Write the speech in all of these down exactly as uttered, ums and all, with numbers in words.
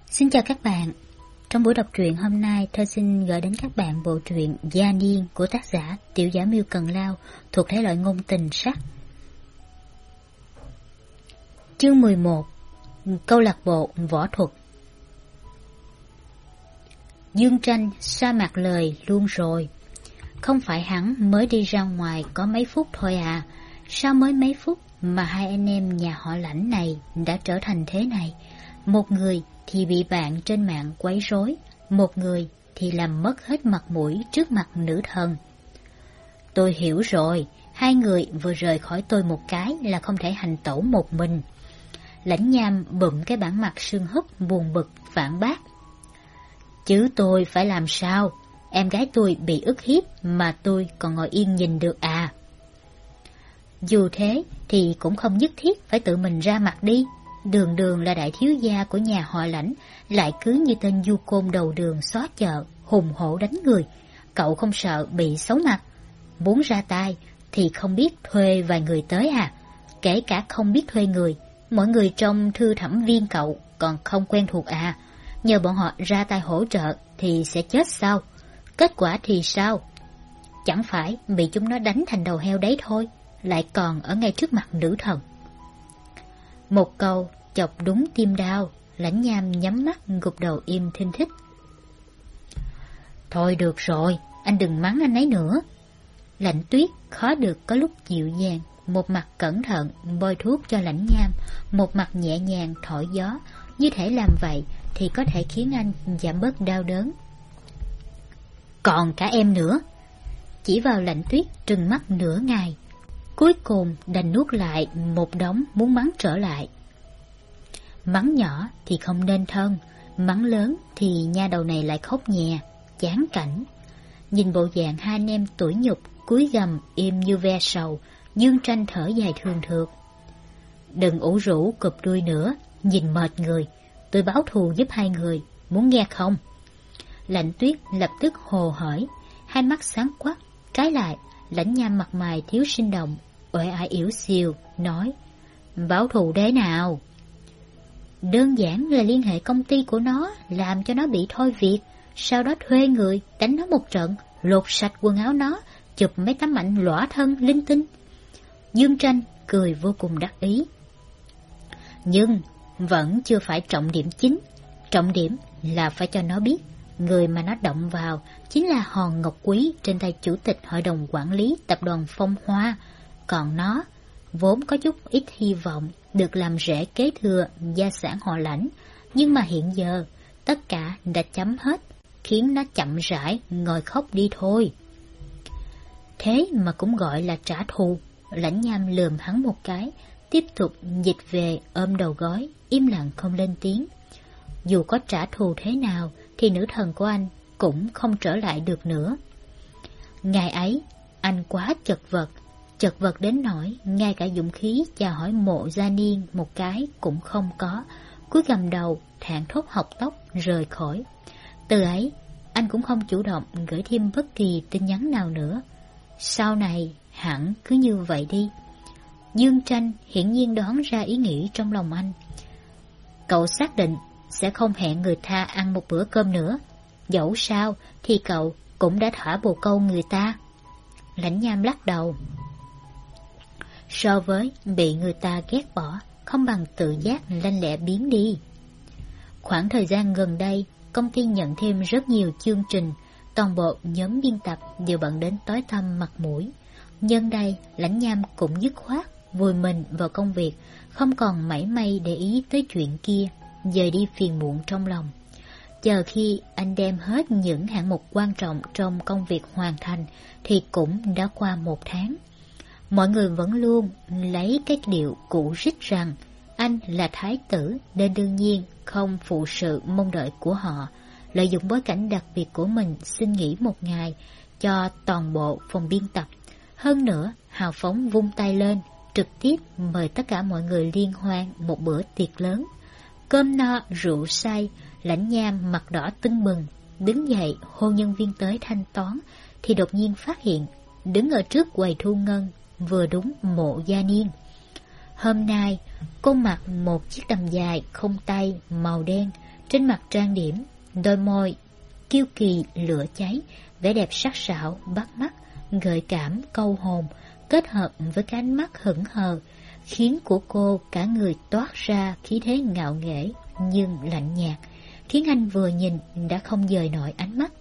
Xin chào các bạn. Trong buổi đọc truyện hôm nay, tôi xin gửi đến các bạn bộ truyện Gia Niên của tác giả Tiểu Giả Miêu Cần Lao thuộc thể loại ngôn tình sắc. Chương mười một. Câu lạc bộ võ thuật. Dương Tranh sa mặt lời luôn rồi. Không phải hắn mới đi ra ngoài có mấy phút thôi à? Sao mới mấy phút mà hai anh em nhà họ Lãnh này đã trở thành thế này? Một người thì bị bạn trên mạng quấy rối, một người thì làm mất hết mặt mũi trước mặt nữ thần. Tôi hiểu rồi, hai người vừa rời khỏi tôi một cái là không thể hành tẩu một mình. Lãnh Nham bụm cái bản mặt sưng húp buồn bực phản bác. Chứ tôi phải làm sao? Em gái tôi bị ức hiếp mà tôi còn ngồi yên nhìn được à? Dù thế thì cũng không nhất thiết phải tự mình ra mặt đi. Đường Đường là đại thiếu gia của nhà họ Lãnh, lại cứ như tên du côn đầu đường xó chợ, hùng hổ đánh người. Cậu không sợ bị xấu mặt? Muốn ra tay thì không biết thuê vài người tới à? Kể cả không biết thuê người, mỗi người trong thư thẩm viên cậu còn không quen thuộc à? Nhờ bọn họ ra tay hỗ trợ thì sẽ chết sao? Kết quả thì sao? Chẳng phải bị chúng nó đánh thành đầu heo đấy thôi, lại còn ở ngay trước mặt nữ thần. Một câu chọc đúng tim đau, Lãnh Nham nhắm mắt gục đầu im thinh thích. Thôi được rồi, anh đừng mắng anh ấy nữa. Lãnh Tuyết khó được có lúc dịu dàng, một mặt cẩn thận bôi thuốc cho Lãnh Nham, một mặt nhẹ nhàng thổi gió, như thể làm vậy thì có thể khiến anh giảm bớt đau đớn. Còn cả em nữa. Chỉ vào Lãnh Tuyết trừng mắt nửa ngày, cuối cùng đành nuốt lại một đống muốn mắng trở lại. Mắng nhỏ thì không nên thân, mắng lớn thì nha đầu này lại khóc nhè, chán cảnh. Nhìn bộ dạng hai anh em tủi nhục, cúi gằm im như ve sầu, Dương Tranh thở dài thương thượt. Đừng ủ rũ cụp đuôi nữa, nhìn mệt người, tôi báo thù giúp hai người, muốn nghe không? Lãnh Tuyết lập tức hồ hởi, hai mắt sáng quắc, trái lại Lãnh Nham mặt mày thiếu sinh động, uể oải yếu xìu, nói: Báo thù thế nào? Đơn giản là liên hệ công ty của nó, làm cho nó bị thôi việc, sau đó thuê người đánh nó một trận, lột sạch quần áo nó, chụp mấy tấm ảnh lõa thân linh tinh. Dương Tranh cười vô cùng đắc ý. Nhưng vẫn chưa phải trọng điểm chính. Trọng điểm là phải cho nó biết người mà nó động vào chính là hòn ngọc quý trên tay chủ tịch hội đồng quản lý tập đoàn Phong Hoa. Còn nó vốn có chút ít hy vọng được làm rễ kế thừa gia sản họ Lãnh, nhưng mà hiện giờ tất cả đã chấm hết, khiến nó chậm rãi ngồi khóc đi thôi. Thế mà cũng gọi là trả thù. Lãnh Nham lườm hắn một cái, tiếp tục dịch về ôm đầu gối, im lặng không lên tiếng. Dù có trả thù thế nào thì nữ thần của anh cũng không trở lại được nữa. Ngày ấy anh quá chật vật, chật vật đến nỗi ngay cả dũng khí chào hỏi Mộ Gia Niên một cái cũng không có, cúi gằm đầu thản thốt học tóc rời khỏi. Từ ấy anh cũng không chủ động gửi thêm bất kỳ tin nhắn nào nữa. Sau này hẳn cứ như vậy đi. Dương Tranh hiển nhiên đoán ra ý nghĩ trong lòng anh. Cậu xác định sẽ không hẹn người ta ăn một bữa cơm nữa, dẫu sao thì cậu cũng đã thỏa bồ câu người ta. Lãnh Nham lắc đầu. So với bị người ta ghét bỏ, không bằng tự giác lanh lẹ biến đi. Khoảng thời gian gần đây, công ty nhận thêm rất nhiều chương trình, toàn bộ nhóm biên tập đều bận đến tối tăm mặt mũi. Nhân đây, Lãnh Nham cũng dứt khoát vùi mình vào công việc, không còn mảy may để ý tới chuyện kia, dời đi phiền muộn trong lòng. Chờ khi anh đem hết những hạng mục quan trọng trong công việc hoàn thành thì cũng đã qua một tháng. Mọi người vẫn luôn lấy cái điệu cũ rích rằng anh là thái tử nên đương nhiên không phụ sự mong đợi của họ, lợi dụng bối cảnh đặc biệt của mình xin nghỉ một ngày cho toàn bộ phòng biên tập. Hơn nữa, hào phóng vung tay lên, trực tiếp mời tất cả mọi người liên hoan một bữa tiệc lớn. Cơm no rượu say, Lãnh Nham mặt đỏ tưng bừng, đứng dậy hô nhân viên tới thanh toán, thì đột nhiên phát hiện đứng ở trước quầy thu ngân vừa đúng Mộ Gia Niên. Hôm nay cô mặc một chiếc đầm dài không tay màu đen, Trên mặt trang điểm, đôi môi kiêu kỳ lửa cháy, vẻ đẹp sắc sảo, bắt mắt, gợi cảm, câu hồn, kết hợp với cái ánh mắt hững hờ, khiến của cô cả người toát ra khí thế ngạo nghễ nhưng lạnh nhạt, khiến anh vừa nhìn đã không dời nổi ánh mắt.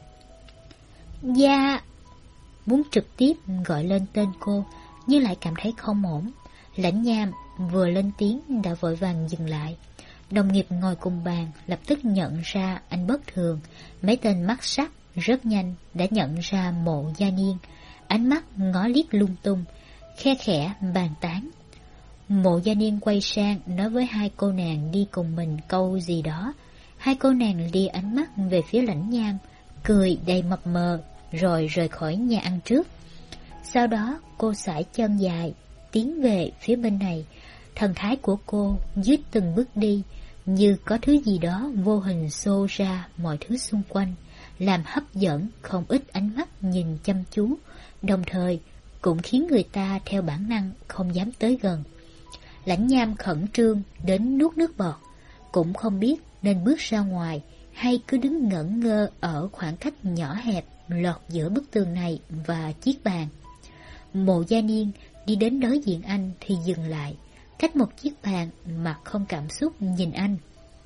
Dạ, muốn trực tiếp gọi lên tên cô, nhưng lại cảm thấy không ổn. Lãnh Nham vừa lên tiếng đã vội vàng dừng lại. Đồng nghiệp ngồi cùng bàn lập tức nhận ra anh bất thường. Mấy tên mắt sắc rất nhanh đã nhận ra Mộ Gia Niên, ánh mắt ngó liếc lung tung, khe khẽ bàn tán. Mộ Gia Niên quay sang nói với hai cô nàng đi cùng mình câu gì đó. Hai cô nàng lia ánh mắt về phía Lãnh Nham, cười đầy mập mờ, rồi rời khỏi nhà ăn trước. Sau đó cô sải chân dài, tiến về phía bên này. Thần thái của cô dưới từng bước đi, như có thứ gì đó vô hình xô ra mọi thứ xung quanh, làm hấp dẫn không ít ánh mắt nhìn chăm chú, đồng thời cũng khiến người ta theo bản năng không dám tới gần. Lãnh Nham khẩn trương đến nuốt nước bọt, cũng không biết nên bước ra ngoài hay cứ đứng ngẩn ngơ ở khoảng cách nhỏ hẹp lọt giữa bức tường này và chiếc bàn. Mộ Gia Niên đi đến đối diện anh thì dừng lại, cách một chiếc bàn, mặt không cảm xúc nhìn anh.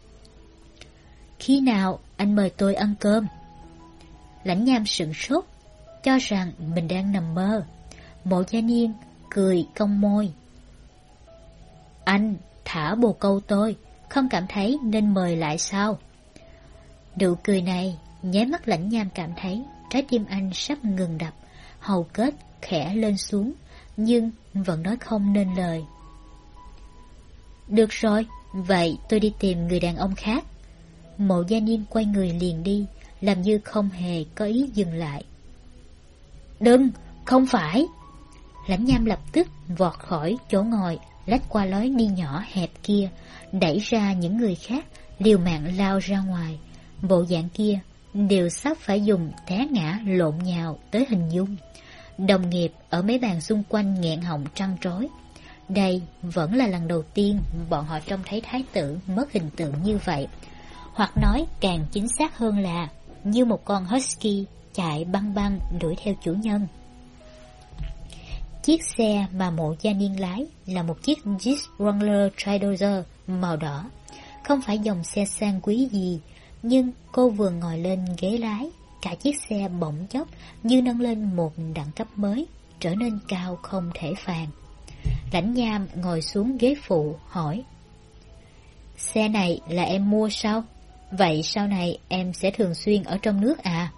Khi nào anh mời tôi ăn cơm? Lãnh Nham sửng sốt, cho rằng mình đang nằm mơ. Mộ Gia Niên cười cong môi. Anh thả bồ câu tôi, không cảm thấy nên mời lại sao? Nụ cười này nháy mắt Lãnh Nham cảm thấy trái tim anh sắp ngừng đập, hầu kết khẽ lên xuống, nhưng vẫn nói không nên lời. Được rồi, vậy tôi đi tìm người đàn ông khác. Mộ Gia Niên quay người liền đi, làm như không hề có ý dừng lại. Đừng, không phải. Lãnh Nham lập tức vọt khỏi chỗ ngồi, lách qua lối đi nhỏ hẹp kia, đẩy ra những người khác, liều mạng lao ra ngoài. Bộ dạng kia đều sắp phải dùng té ngã lộn nhào tới hình dung. Đồng nghiệp ở mấy bàn xung quanh nghẹn họng trăn trối. Đây vẫn là lần đầu tiên bọn họ trông thấy thái tử mất hình tượng như vậy, hoặc nói càng chính xác hơn là như một con husky chạy băng băng đuổi theo chủ nhân. Chiếc xe mà Mộ Gia Niên lái là một chiếc Jeep Wrangler Trailblazer màu đỏ, không phải dòng xe sang quý gì, nhưng cô vừa ngồi lên ghế lái, cả chiếc xe bỗng chốc như nâng lên một đẳng cấp mới, trở nên cao không thể phàn. Lãnh Nham ngồi xuống ghế phụ hỏi: Xe này là em mua sao? Vậy sau này em sẽ thường xuyên ở trong nước à?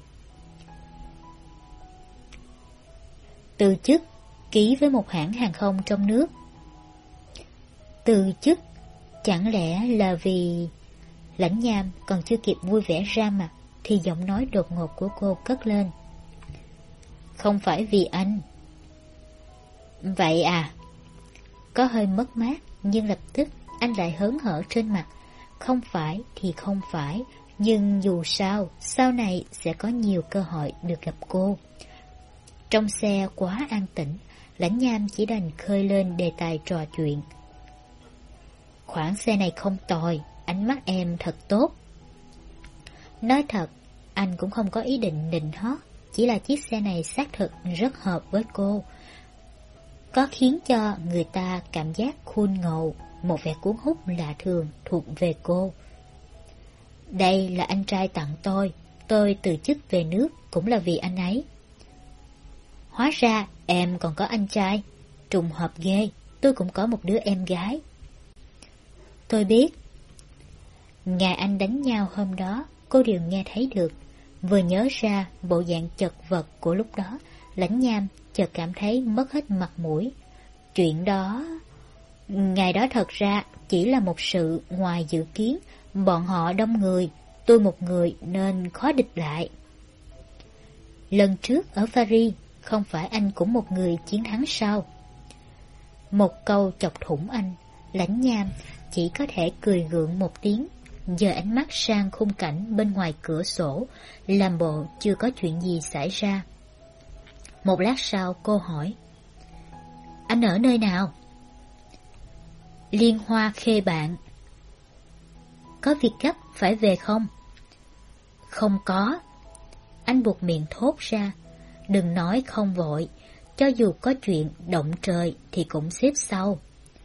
Từ chức, ký với một hãng hàng không trong nước. Từ chức? Chẳng lẽ là vì... Lãnh Nham còn chưa kịp vui vẻ ra mặt thì giọng nói đột ngột của cô cất lên. Không phải vì anh. Vậy à? Có hơi mất mát, nhưng lập tức anh lại hớn hở trên mặt. Không phải thì không phải, nhưng dù sao, sau này sẽ có nhiều cơ hội được gặp cô. Trong xe quá an tĩnh, Lãnh Nham chỉ đành khơi lên đề tài trò chuyện. Khoản xe này không tồi, ánh mắt em thật tốt. Nói thật, anh cũng không có ý định nịnh hót, chỉ là chiếc xe này xác thực rất hợp với cô. Có khiến cho người ta cảm giác khôn ngầu, một vẻ cuốn hút lạ thường thuộc về cô. Đây là anh trai tặng tôi, tôi từ chức về nước cũng là vì anh ấy. Hóa ra em còn có anh trai, trùng hợp ghê, tôi cũng có một đứa em gái. Tôi biết. Ngày anh đánh nhau hôm đó, cô đều nghe thấy được. Vừa nhớ ra bộ dạng chật vật của lúc đó, Lãnh Nham chợt cảm thấy mất hết mặt mũi. Chuyện đó... Ngày đó thật ra chỉ là một sự ngoài dự kiến, bọn họ đông người, tôi một người nên khó địch lại. Lần trước ở Paris, không phải anh cũng một người chiến thắng sao? Một câu chọc thủng anh, Lãnh Nham chỉ có thể cười gượng một tiếng, giơ ánh mắt sang khung cảnh bên ngoài cửa sổ, làm bộ chưa có chuyện gì xảy ra. Một lát sau cô hỏi: Anh ở nơi nào? Liên Hoa Khê Bạn. có việc gấp phải về không? Không có. Anh buộc miệng thốt ra. Đừng nói không vội, cho dù có chuyện động trời thì cũng xếp sau.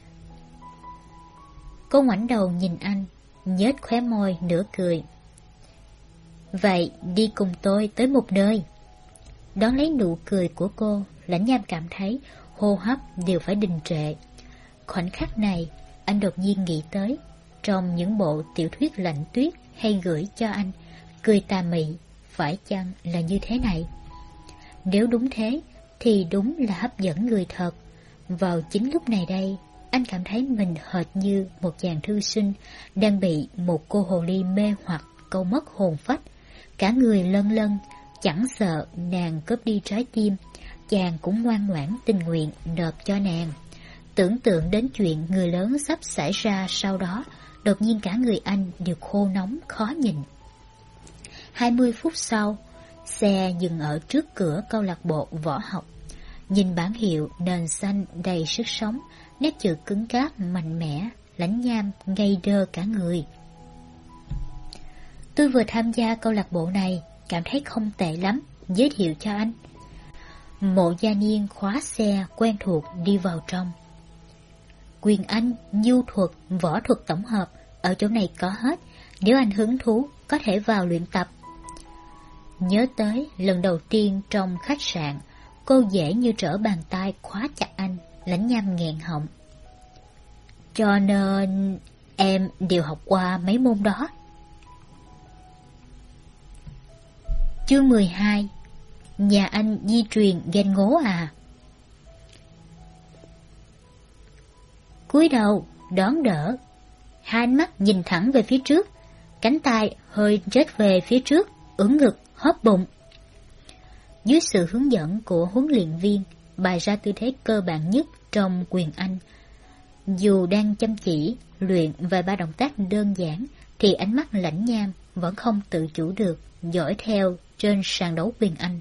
Cô ngoảnh đầu nhìn anh, nhếch khóe môi nửa cười. Vậy đi cùng tôi tới một nơi. Đón lấy nụ cười của cô, Lãnh Nham cảm thấy hô hấp đều phải đình trệ. Khoảnh khắc này, anh đột nhiên nghĩ tới, trong những bộ tiểu thuyết Lạnh Tuyết hay gửi cho anh, cười tà mị, phải chăng là như thế này? Nếu đúng thế, thì đúng là hấp dẫn người thật. Vào chính lúc này đây, anh cảm thấy mình hệt như một chàng thư sinh đang bị một cô hồ ly mê hoặc câu mất hồn phách. Cả người lân lân, chẳng sợ nàng cướp đi trái tim, chàng cũng ngoan ngoãn tình nguyện nộp cho nàng. Tưởng tượng đến chuyện người lớn sắp xảy ra sau đó, đột nhiên cả người anh đều khô nóng khó nhìn. Hai mươi phút sau, xe dừng ở trước cửa câu lạc bộ võ học. Nhìn bảng hiệu nền xanh đầy sức sống, nét chữ cứng cáp mạnh mẽ, Lãnh Nham ngây đơ cả người. Tôi vừa tham gia câu lạc bộ này, cảm thấy không tệ lắm, giới thiệu cho anh. Mộ Gia Niên khóa xe quen thuộc đi vào trong. Quyền Anh, nhu thuật, võ thuật tổng hợp, ở chỗ này có hết, nếu anh hứng thú có thể vào luyện tập. Nhớ tới lần đầu tiên trong khách sạn, cô dễ như trở bàn tay khóa chặt anh, Lãnh Nham nghẹn họng. Cho nên em đều học qua mấy môn đó. Chương mười hai. Nhà anh di truyền ghen ngố à? Cúi đầu, đón đỡ, hai ánh mắt nhìn thẳng về phía trước, cánh tay hơi rết về phía trước, ưỡn ngực, hóp bụng. Dưới sự hướng dẫn của huấn luyện viên, bày ra tư thế cơ bản nhất trong quyền Anh. Dù đang chăm chỉ luyện vài ba động tác đơn giản, thì ánh mắt Lãnh Nham vẫn không tự chủ được dõi theo trên sàn đấu quyền Anh.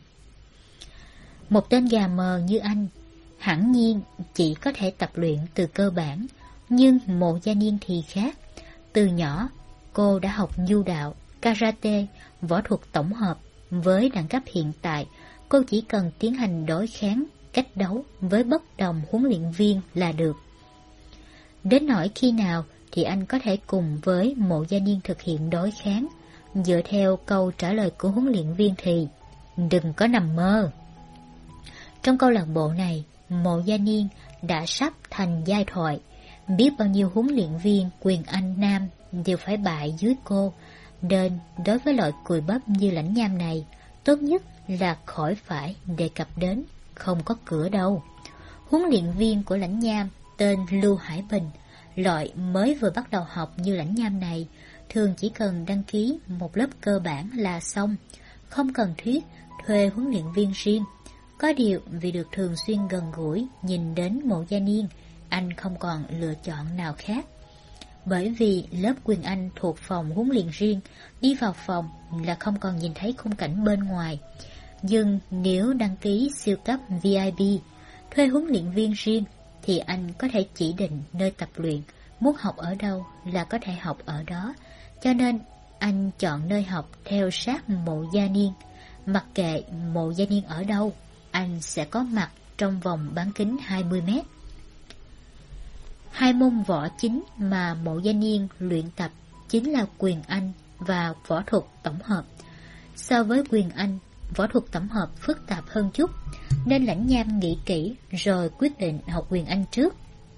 Một tên gà mờ như anh, hẳn nhiên chỉ có thể tập luyện từ cơ bản, nhưng Mộ Gia Niên thì khác. Từ nhỏ, cô đã học nhu đạo, karate, võ thuật tổng hợp. Với đẳng cấp hiện tại, cô chỉ cần tiến hành đối kháng, cách đấu với bất đồng huấn luyện viên là được. Đến nỗi khi nào thì anh có thể cùng với Mộ Gia Niên thực hiện đối kháng, dựa theo câu trả lời của huấn luyện viên thì đừng có nằm mơ. Trong câu lạc bộ này, Mộ Gia Niên đã sắp thành giai thoại, biết bao nhiêu huấn luyện viên quyền Anh nam đều phải bại dưới cô, nên đối với loại cùi bắp như Lãnh Nham này, tốt nhất là khỏi phải đề cập đến, không có cửa đâu. Huấn luyện viên của Lãnh Nham tên Lưu Hải Bình, loại mới vừa bắt đầu học như Lãnh Nham này, thường chỉ cần đăng ký một lớp cơ bản là xong, không cần thiết thuê huấn luyện viên riêng. Có điều vì được thường xuyên gần gũi nhìn đến Mộ Gia Niên, anh không còn lựa chọn nào khác. Bởi vì lớp quyền Anh thuộc phòng huấn luyện riêng, đi vào phòng là không còn nhìn thấy khung cảnh bên ngoài. Nhưng nếu đăng ký siêu cấp vê i pê, thuê huấn luyện viên riêng, thì anh có thể chỉ định nơi tập luyện, muốn học ở đâu là có thể học ở đó. Cho nên anh chọn nơi học theo sát Mộ Gia Niên. Mặc kệ Mộ Gia Niên ở đâu, anh sẽ có mặt trong vòng bán kính hai mươi mét. Hai môn võ chính mà Mộ Gia Niên luyện tập chính là quyền Anh và võ thuật tổng hợp. So với quyền Anh, võ thuật tổng hợp phức tạp hơn chút, nên Lãnh Nham nghĩ kỹ rồi quyết định học quyền Anh trước.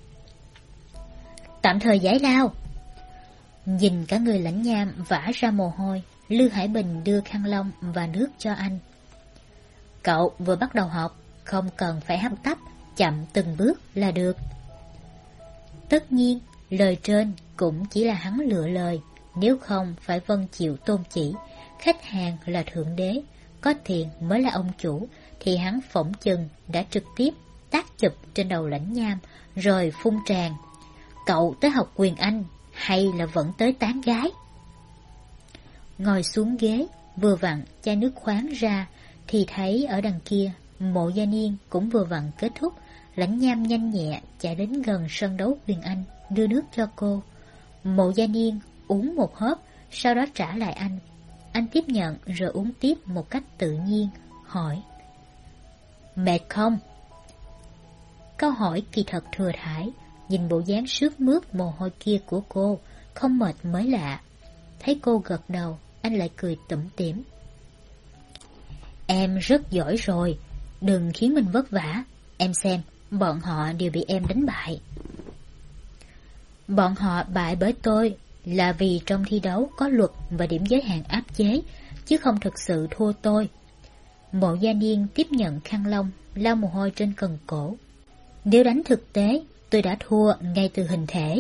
Tạm thời giải lao. Nhìn cả người Lãnh Nham vã ra mồ hôi, Lưu Hải Bình đưa khăn lông và nước cho anh. Cậu vừa bắt đầu học, không cần phải hấp tấp, chậm từng bước là được. Tất nhiên, lời trên cũng chỉ là hắn lựa lời, nếu không phải vâng chịu tôn chỉ. Khách hàng là thượng đế, có tiền mới là ông chủ, thì hắn phỏng chừng đã trực tiếp tác chụp trên đầu Lãnh Nham, rồi phun tràn. Cậu tới học quyền Anh, hay là vẫn tới tán gái? Ngồi xuống ghế, vừa vặn chai nước khoáng ra, thì thấy ở đằng kia, Mộ Gia Niên cũng vừa vặn kết thúc. Lãnh Nham nhanh nhẹ chạy đến gần sân đấu quyền Anh, đưa nước cho cô. Mộ Gia Niên uống một hớp, sau đó trả lại anh. Anh tiếp nhận rồi uống tiếp một cách tự nhiên, hỏi: Mệt không? Câu hỏi kỳ thật thừa thãi, nhìn bộ dáng sướt mướt mồ hôi kia của cô, không mệt mới lạ. Thấy cô gật đầu, anh lại cười tủm tỉm: Em rất giỏi rồi, đừng khiến mình vất vả. Em xem, bọn họ đều bị em đánh bại. Bọn họ bại bởi tôi là vì trong thi đấu có luật và điểm giới hạn áp chế, chứ không thực sự thua tôi. Mộ Gia Niên tiếp nhận khăn lông, lau mồ hôi trên cần cổ. Nếu đánh thực tế, tôi đã thua ngay từ hình thể.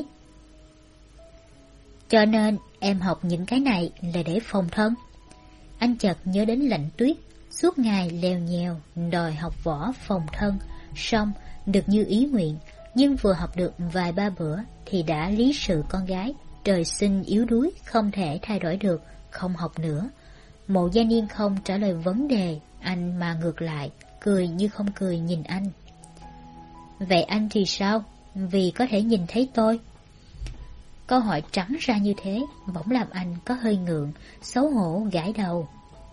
Cho nên em học những cái này là để phòng thân. Anh chợt nhớ đến Lạnh Tuyết, suốt ngày lèo nhèo đòi học võ phòng thân, xong được như ý nguyện, nhưng vừa học được vài ba bữa thì đã lý sự con gái trời sinh yếu đuối, không thể thay đổi được, không học nữa. Mộ Gia Niên không trả lời vấn đề anh mà ngược lại cười như không cười nhìn anh. Vậy anh thì sao? Vì có thể nhìn thấy tôi. Câu hỏi trắng ra như thế bỗng làm anh có hơi ngượng, xấu hổ gãi đầu.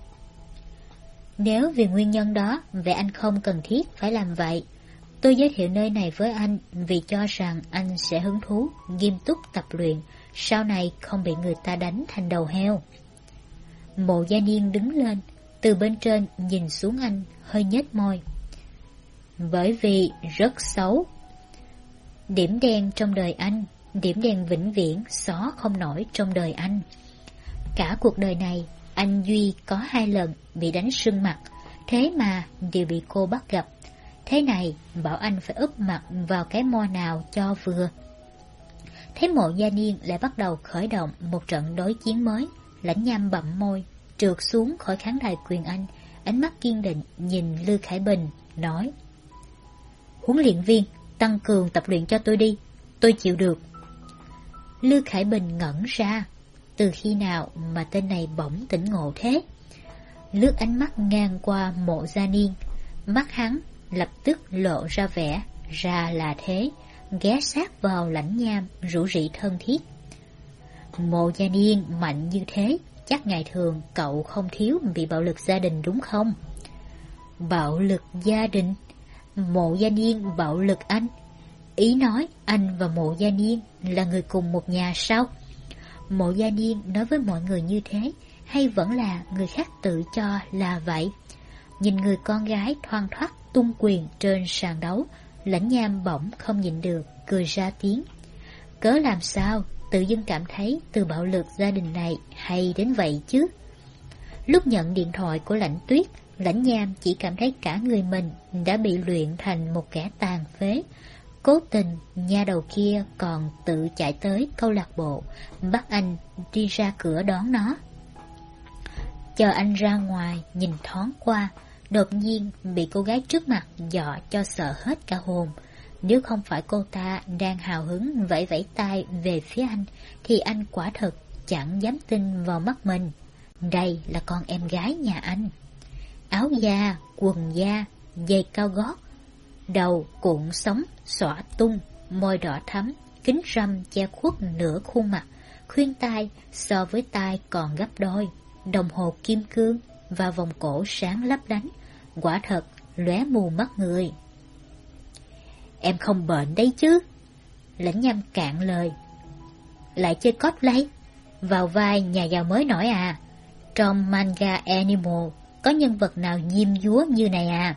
Nếu vì nguyên nhân đó, vậy anh không cần thiết phải làm vậy. Tôi giới thiệu nơi này với anh vì cho rằng anh sẽ hứng thú, nghiêm túc tập luyện, sau này không bị người ta đánh thành đầu heo. Mộ Gia Niên đứng lên, từ bên trên nhìn xuống anh, hơi nhếch môi. Bởi vì rất xấu. Điểm đen trong đời anh, điểm đen vĩnh viễn xóa không nổi trong đời anh. Cả cuộc đời này, anh duy có hai lần bị đánh sưng mặt, thế mà đều bị cô bắt gặp. Thế này, bảo anh phải úp mặt vào cái mo nào cho vừa. Thấy Mộ Gia Niên lại bắt đầu khởi động một trận đối chiến mới, Lãnh Nham bặm môi, trượt xuống khỏi khán đài quyền Anh, ánh mắt kiên định nhìn Lư Khải Bình, nói: Huấn luyện viên, tăng cường tập luyện cho tôi đi, tôi chịu được. Lư Khải Bình ngẩn ra, từ khi nào mà tên này bỗng tỉnh ngộ thế? Lướt ánh mắt ngang qua Mộ Gia Niên, mắt hắn lập tức lộ ra vẻ ra là thế, ghé sát vào Lãnh Nham rủ rỉ thân thiết. Mộ Gia Niên mạnh như thế, chắc ngày thường cậu không thiếu bị bạo lực gia đình đúng không? Bạo lực gia đình? Mộ Gia Niên bạo lực anh? Ý nói anh và Mộ Gia Niên là người cùng một nhà sao? Mộ Gia Niên nói với mọi người như thế, hay vẫn là người khác tự cho là vậy? Nhìn người con gái thoăn thoắt tung quyền trên sàn đấu, Lãnh Nham bỗng không nhịn được, cười ra tiếng. Cớ làm sao tự dưng cảm thấy từ bạo lực gia đình này hay đến vậy chứ? Lúc nhận điện thoại của Lãnh Tuyết, Lãnh Nham chỉ cảm thấy cả người mình đã bị luyện thành một kẻ tàn phế. Cố tình, nha đầu kia còn tự chạy tới câu lạc bộ, bắt anh đi ra cửa đón nó. Chờ anh ra ngoài, nhìn thoáng qua, đột nhiên bị cô gái trước mặt dọa cho sợ hết cả hồn. Nếu không phải cô ta đang hào hứng vẫy vẫy tay về phía anh, thì anh quả thật chẳng dám tin vào mắt mình. Đây là con em gái nhà anh. Áo da, quần da, giày cao gót, đầu cuộn sóng xõa tung, môi đỏ thắm, kính râm che khuất nửa khuôn mặt, khuyên tai so với tai còn gấp đôi, đồng hồ kim cương và vòng cổ sáng lấp lánh, quả thật lóe mù mắt người. Em không bệnh đấy chứ? Lãnh Nham cạn lời. Lại chơi cosplay? Vào vai nhà giàu mới nổi à? Trong manga Animal có nhân vật nào diêm dúa như này à?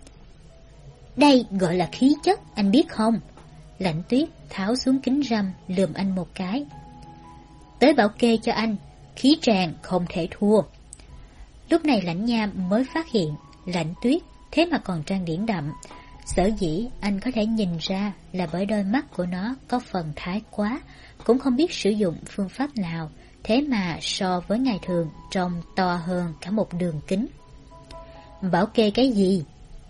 Đây gọi là khí chất, anh biết không? Lãnh Tuyết tháo xuống kính râm lườm anh một cái. Tới bảo kê cho anh, khí tràn không thể thua. Lúc này Lãnh Nham mới phát hiện Lãnh Tuyết thế mà còn trang điểm đậm. Sở dĩ anh có thể nhìn ra là bởi đôi mắt của nó có phần thái quá, cũng không biết sử dụng phương pháp nào, thế mà so với ngày thường trông to hơn cả một đường kính. Bảo kê cái gì?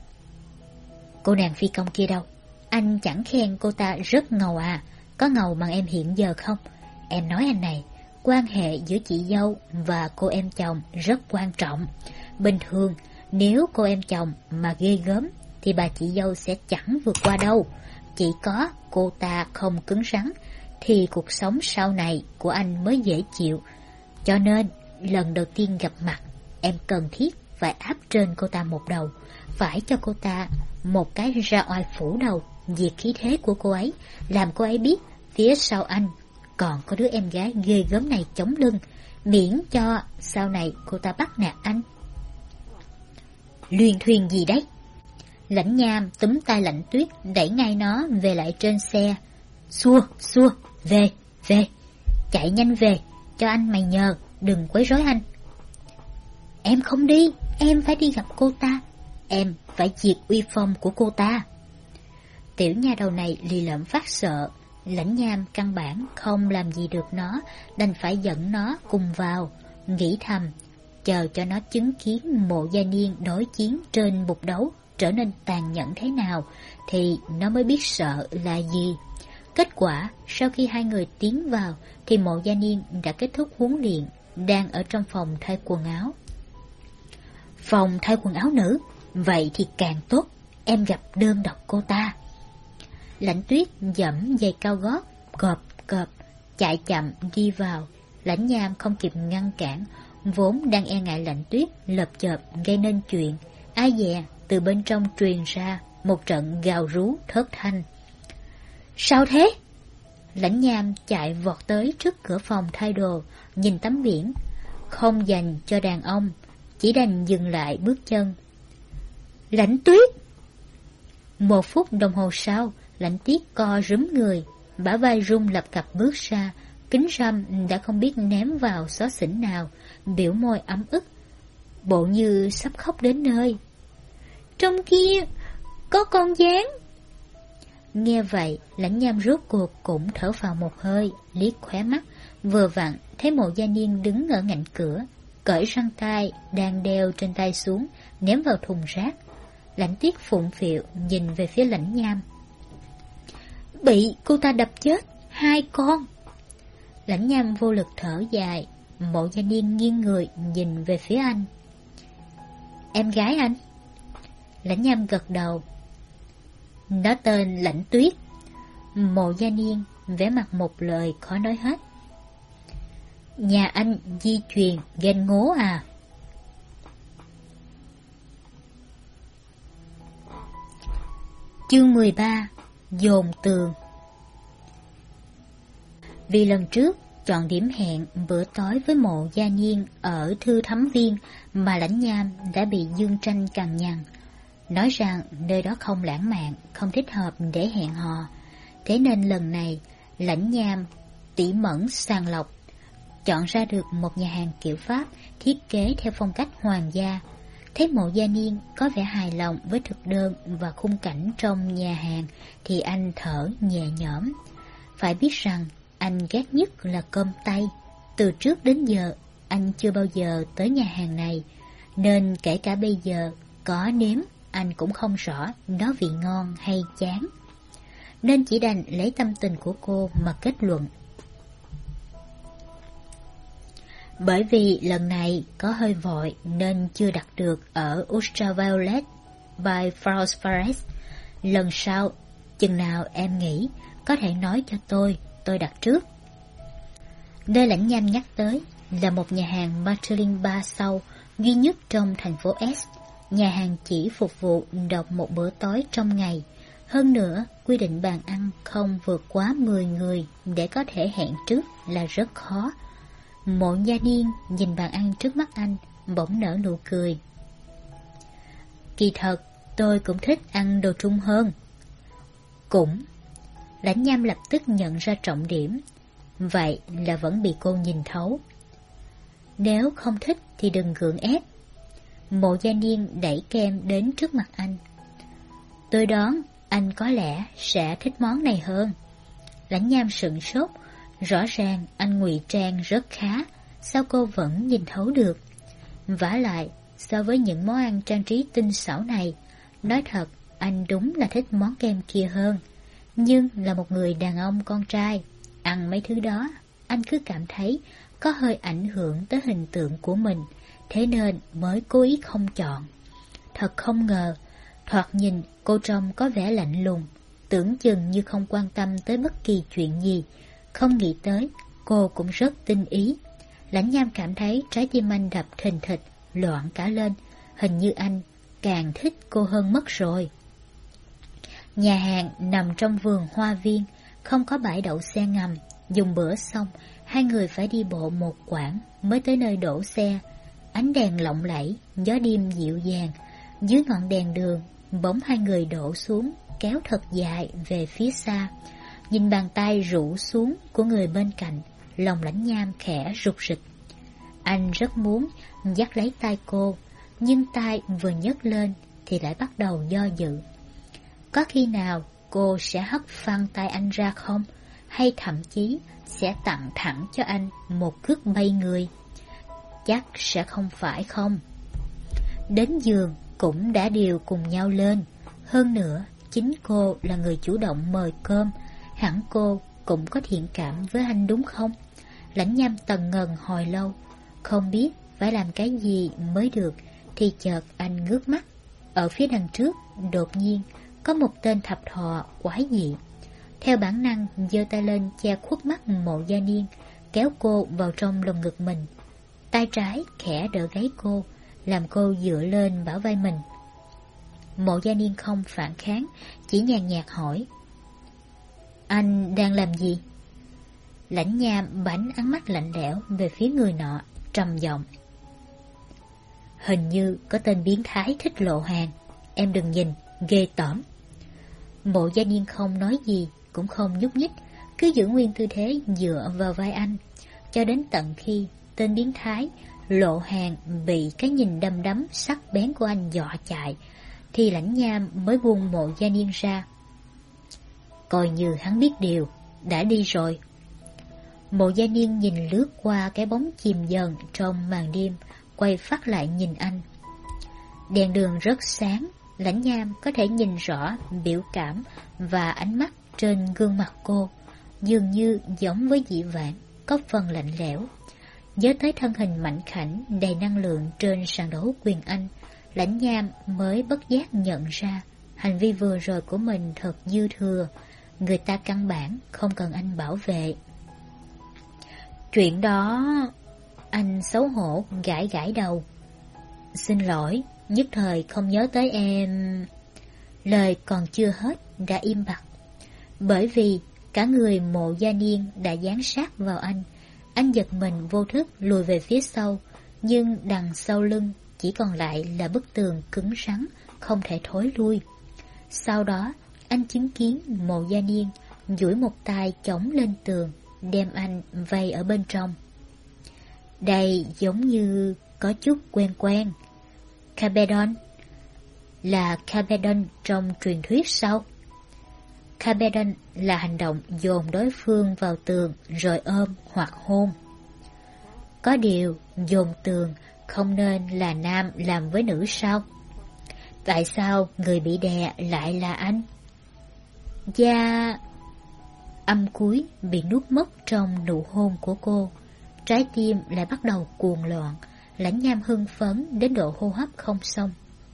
Cô nàng phi công kia đâu? Anh chẳng khen cô ta rất ngầu à? Có ngầu bằng em hiện giờ không? Em nói anh này, quan hệ giữa chị dâu và cô em chồng rất quan trọng. Bình thường, nếu cô em chồng mà ghê gớm thì bà chị dâu sẽ chẳng vượt qua đâu. Chỉ có cô ta không cứng rắn, thì cuộc sống sau này của anh mới dễ chịu. Cho nên, lần đầu tiên gặp mặt, em cần thiết phải áp trên cô ta một đầu, phải cho cô ta một cái ra oai phủ đầu, diệt khí thế của cô ấy, làm cô ấy biết phía sau anh còn có đứa em gái ghê gớm này chống lưng, miễn cho sau này cô ta bắt nạt anh. Luyên thuyền gì đấy? Lãnh Nham túm tay Lạnh Tuyết, đẩy ngay nó về lại trên xe. Xua, xua, về, về, chạy nhanh về, cho anh mày nhờ, đừng quấy rối anh. Em không đi, em phải đi gặp cô ta, em phải diệt uy phong của cô ta. Tiểu nha đầu này lì lợm phát sợ, Lãnh Nham căn bản không làm gì được nó, đành phải dẫn nó cùng vào, nghĩ thầm, chờ cho nó chứng kiến Mộ Gia Niên đối chiến trên bục đấu trở nên tàn nhẫn thế nào, thì nó mới biết sợ là gì. Kết quả, sau khi hai người tiến vào, thì Mộ Gia Niên đã kết thúc huấn luyện, đang ở trong phòng thay quần áo. Phòng thay quần áo nữ, vậy thì càng tốt, em gặp đơn độc cô ta. Lãnh Tuyết dẫm giày cao gót, cộp cộp, chạy chậm đi vào. Lãnh Nham không kịp ngăn cản, vốn đang e ngại Lãnh Tuyết lợp chợp gây nên chuyện. Ai dè, từ bên trong truyền ra một trận gào rú thất thanh. Sao thế? Lãnh Nham chạy vọt tới trước cửa phòng thay đồ, nhìn tấm biển, không dành cho đàn ông, chỉ đành dừng lại bước chân. Lãnh Tuyết! Một phút đồng hồ sau, Lãnh Tuyết co rúm người, bả vai rung lập cập bước ra, kính râm đã không biết ném vào xó xỉnh nào, biểu môi ấm ức, bộ như sắp khóc đến nơi. Trong kia, có con gián. Nghe vậy, Lãnh Nham rốt cuộc cũng thở phào một hơi, liếc khóe mắt, vừa vặn thấy Mộ Gia Niên đứng ở ngạch cửa, cởi răng tay đang đeo trên tay xuống, ném vào thùng rác. Lãnh Tuyết phụng phịu nhìn về phía Lãnh Nham. Bị cô ta đập chết, hai con. Lãnh Nham vô lực thở dài, Mộ Gia Niên nghiêng người nhìn về phía anh. Em gái anh? Lãnh Nham gật đầu. Nó tên Lãnh Tuyết. Mộ Gia Niên vẻ mặt một lời khó nói hết. Nhà anh di truyền ghen ngố à? Chương mười ba. Dồn tường. Vì lần trước chọn điểm hẹn bữa tối với Mộ Gia Niên ở Thư Thấm Viên mà Lãnh Nham đã bị Dương Tranh cằn nhằn, nói rằng nơi đó không lãng mạn, không thích hợp để hẹn hò. Thế nên lần này, Lãnh Nham tỉ mẩn sàng lọc, chọn ra được một nhà hàng kiểu Pháp thiết kế theo phong cách hoàng gia. Thấy Mộ Gia Niên có vẻ hài lòng với thực đơn và khung cảnh trong nhà hàng thì anh thở nhẹ nhõm. Phải biết rằng anh ghét nhất là cơm tây. Từ trước đến giờ anh chưa bao giờ tới nhà hàng này, nên kể cả bây giờ có nếm anh cũng không rõ nó vị ngon hay chán. Nên chỉ đành lấy tâm tình của cô mà kết luận. Bởi vì lần này có hơi vội nên chưa đặt được ở Ultraviolet by Phosphorus. Lần sau, chừng nào em nghĩ, có thể nói cho tôi, tôi đặt trước. Nơi Lãnh Nham nhắc tới là một nhà hàng Michelin ba sao duy nhất trong thành phố S. Nhà hàng chỉ phục vụ độc một bữa tối trong ngày. Hơn nữa, quy định bàn ăn không vượt quá mười người để có thể hẹn trước là rất khó. Mộ Gia Niên nhìn bàn ăn trước mắt anh, bỗng nở nụ cười. Kỳ thật, tôi cũng thích ăn đồ Trung hơn. Cũng. Lãnh Nham lập tức nhận ra trọng điểm. Vậy là vẫn bị cô nhìn thấu. Nếu không thích thì đừng gượng ép. Mộ Gia Niên đẩy kem đến trước mặt anh. Tôi đoán anh có lẽ sẽ thích món này hơn. Lãnh Nham sửng sốt. Rõ ràng anh ngụy trang rất khá, sao cô vẫn nhìn thấu được? Vả lại, so với những món ăn trang trí tinh xảo này, nói thật, anh đúng là thích món kem kia hơn. Nhưng là một người đàn ông con trai, ăn mấy thứ đó, anh cứ cảm thấy có hơi ảnh hưởng tới hình tượng của mình, thế nên mới cố ý không chọn. Thật không ngờ, thoạt nhìn cô trông có vẻ lạnh lùng, tưởng chừng như không quan tâm tới bất kỳ chuyện gì. Không nghĩ tới, cô cũng rất tinh ý. Lãnh Nham cảm thấy trái tim anh đập thình thịch, loạn cả lên. Hình như anh càng thích cô hơn mất rồi. Nhà hàng nằm trong vườn hoa viên, không có bãi đậu xe ngầm. Dùng bữa xong, hai người phải đi bộ một quãng mới tới nơi đổ xe. Ánh đèn lộng lẫy, gió đêm dịu dàng. Dưới ngọn đèn đường, bóng hai người đổ xuống, kéo thật dài về phía xa. Nhìn bàn tay rũ xuống của người bên cạnh, lòng Lãnh Nham khẽ rụt rịch. Anh rất muốn dắt lấy tay cô, nhưng tay vừa nhấc lên thì lại bắt đầu do dự. Có khi nào cô sẽ hất phăng tay anh ra không? Hay thậm chí sẽ tặng thẳng cho anh một cước bay người? Chắc sẽ không phải không? Đến giường cũng đã điều cùng nhau lên. Hơn nữa, chính cô là người chủ động mời cơm. Hẳn cô cũng có thiện cảm với anh đúng không? Lãnh Nham tần ngần hồi lâu, không biết phải làm cái gì mới được, thì chợt anh ngước mắt. Ở phía đằng trước, đột nhiên có một tên thập thọ quái dị. Theo bản năng giơ tay lên che khuất mắt Mộ Gia Niên, kéo cô vào trong lồng ngực mình. Tay trái khẽ đỡ gáy cô, làm cô dựa lên bả vai mình. Mộ Gia Niên không phản kháng, chỉ nhàn nhạt hỏi: Anh đang làm gì? Lãnh Nham bắn ánh mắt lạnh lẽo về phía người nọ, trầm giọng: Hình như có tên biến thái thích lộ hàng. Em đừng nhìn, ghê tởm. Mộ Gia Niên không nói gì, cũng không nhúc nhích, cứ giữ nguyên tư thế dựa vào vai anh, cho đến tận khi tên biến thái lộ hàng bị cái nhìn đăm đắm sắc bén của anh dọa chạy, thì Lãnh Nham mới buông Mộ Gia Niên ra. Coi như hắn biết điều, đã đi rồi. Mộ Gia Niên nhìn lướt qua cái bóng chìm dần trong màn đêm, quay phát lại nhìn anh. Đèn đường rất sáng, Lãnh Nham có thể nhìn rõ biểu cảm và ánh mắt trên gương mặt cô, dường như giống với dĩ vãng, có phần lạnh lẽo. Nhớ tới thân hình mảnh khảnh đầy năng lượng trên sàn đấu quyền Anh, Lãnh Nham mới bất giác nhận ra hành vi vừa rồi của mình thật dư thừa. Người ta căn bản không cần anh bảo vệ. Chuyện đó... Anh xấu hổ gãi gãi đầu. Xin lỗi, nhất thời không nhớ tới em. Lời còn chưa hết đã im bặt, bởi vì cả người Mộ Gia Niên đã dán sát vào anh. Anh giật mình vô thức lùi về phía sau, nhưng đằng sau lưng chỉ còn lại là bức tường cứng rắn, không thể thối lui. Sau đó, anh chứng kiến Mộ Gia Niên duỗi một tay chống lên tường, đem anh vây ở bên trong. Đây giống như có chút quen quen. Kabedon? Là Kabedon trong truyền thuyết sao? Kabedon là hành động dồn đối phương vào tường rồi ôm hoặc hôn. Có điều, dồn tường không nên là nam làm với nữ sao? Tại sao người bị đè lại là anh? Da... Âm cuối bị nuốt mất trong nụ hôn của cô. Trái tim lại bắt đầu cuồng loạn. Lãnh Nham hưng phấn đến độ hô hấp không xong.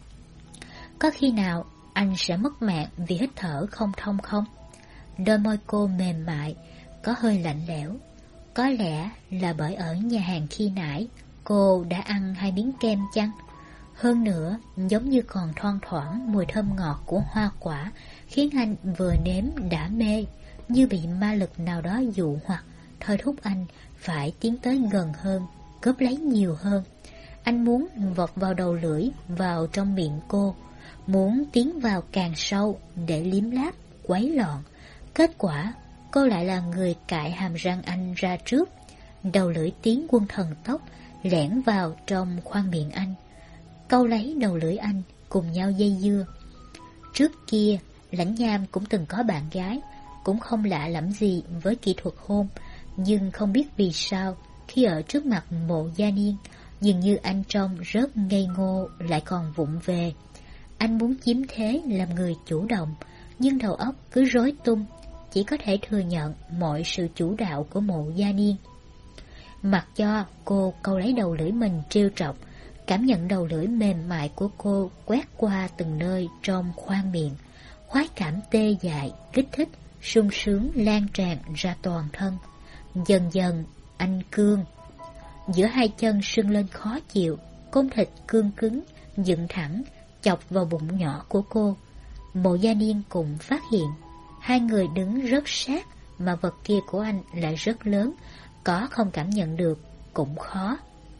Có khi nào anh sẽ mất mạng vì hít thở không thông không? Đôi môi cô mềm mại, có hơi lạnh lẽo. Có lẽ là bởi ở nhà hàng khi nãy cô đã ăn hai miếng kem chăng? Hơn nữa, giống như còn thoang thoảng mùi thơm ngọt của hoa quả, khiến anh vừa nếm đã mê, như bị ma lực nào đó dụ hoặc, thôi thúc anh phải tiến tới gần hơn, cướp lấy nhiều hơn. Anh muốn vọt vào đầu lưỡi, vào trong miệng cô, muốn tiến vào càng sâu để liếm láp, quấy loạn. Kết quả, cô lại là người cạy hàm răng anh ra trước. Đầu lưỡi tiến quân thần tốc, lẻn vào trong khoang miệng anh, câu lấy đầu lưỡi anh, cùng nhau dây dưa. Trước kia, Lãnh Nham cũng từng có bạn gái, cũng không lạ lẫm gì với kỹ thuật hôn, nhưng không biết vì sao, khi ở trước mặt Mộ Gia Niên, dường như anh trông rất ngây ngô, lại còn vụng về. Anh muốn chiếm thế làm người chủ động, nhưng đầu óc cứ rối tung, chỉ có thể thừa nhận mọi sự chủ đạo của Mộ Gia Niên. Mặc cho cô câu lấy đầu lưỡi mình trêu chọc, cảm nhận đầu lưỡi mềm mại của cô quét qua từng nơi trong khoang miệng, khoái cảm tê dại, kích thích, sung sướng lan tràn ra toàn thân. Dần dần, anh cương. Giữa hai chân sưng lên khó chịu, côn thịt cương cứng, dựng thẳng, chọc vào bụng nhỏ của cô. Mộ Gia Niên cũng phát hiện, hai người đứng rất sát mà vật kia của anh lại rất lớn, có không cảm nhận được cũng khó.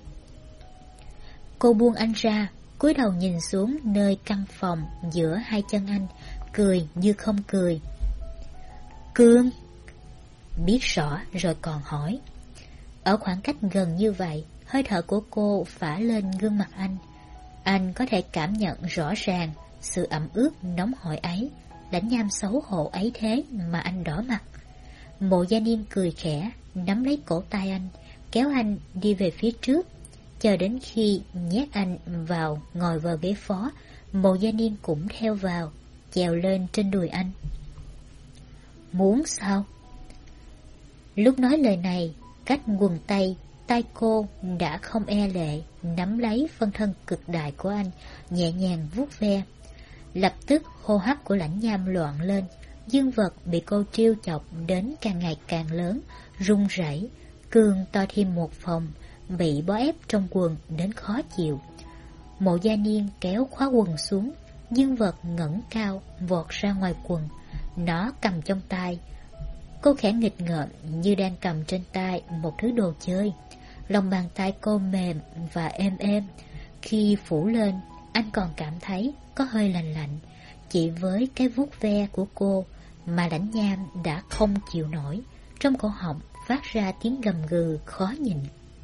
Cô buông anh ra, cúi đầu nhìn xuống nơi căn phòng giữa hai chân anh, cười như không cười. Cương? Biết rõ rồi còn hỏi. Ở khoảng cách gần như vậy, hơi thở của cô phả lên gương mặt anh. Anh có thể cảm nhận rõ ràng sự ẩm ướt nóng hổi ấy. Lãnh Nham xấu hổ ấy thế mà anh đỏ mặt. Mộ Gia Niên cười khẽ, nắm lấy cổ tay anh, kéo anh đi về phía trước. Chờ đến khi nhét anh vào ngồi vào ghế phó, Mộ Gia Niên cũng theo vào, trèo lên trên đùi anh. Muốn sao? Lúc nói lời này, cách quần tay, tay cô đã không e lệ, nắm lấy phân thân cực đại của anh, nhẹ nhàng vuốt ve. Lập tức hô hấp của Lãnh Nham loạn lên, dương vật bị cô trêu chọc đến càng ngày càng lớn, run rẩy, cương to thêm một phòng, bị bó ép trong quần đến khó chịu. Mộ Gia Niên kéo khóa quần xuống, dương vật ngẩng cao vọt ra ngoài quần, nó cầm trong tay. Cô khẽ nghịch ngợm như đang cầm trên tay một thứ đồ chơi. Lòng bàn tay cô mềm và êm êm, khi phủ lên anh còn cảm thấy có hơi lạnh lạnh. Chỉ với cái vuốt ve của cô mà Lãnh Nham đã không chịu nổi, trong cổ họng phát ra tiếng gầm gừ khó nhịn.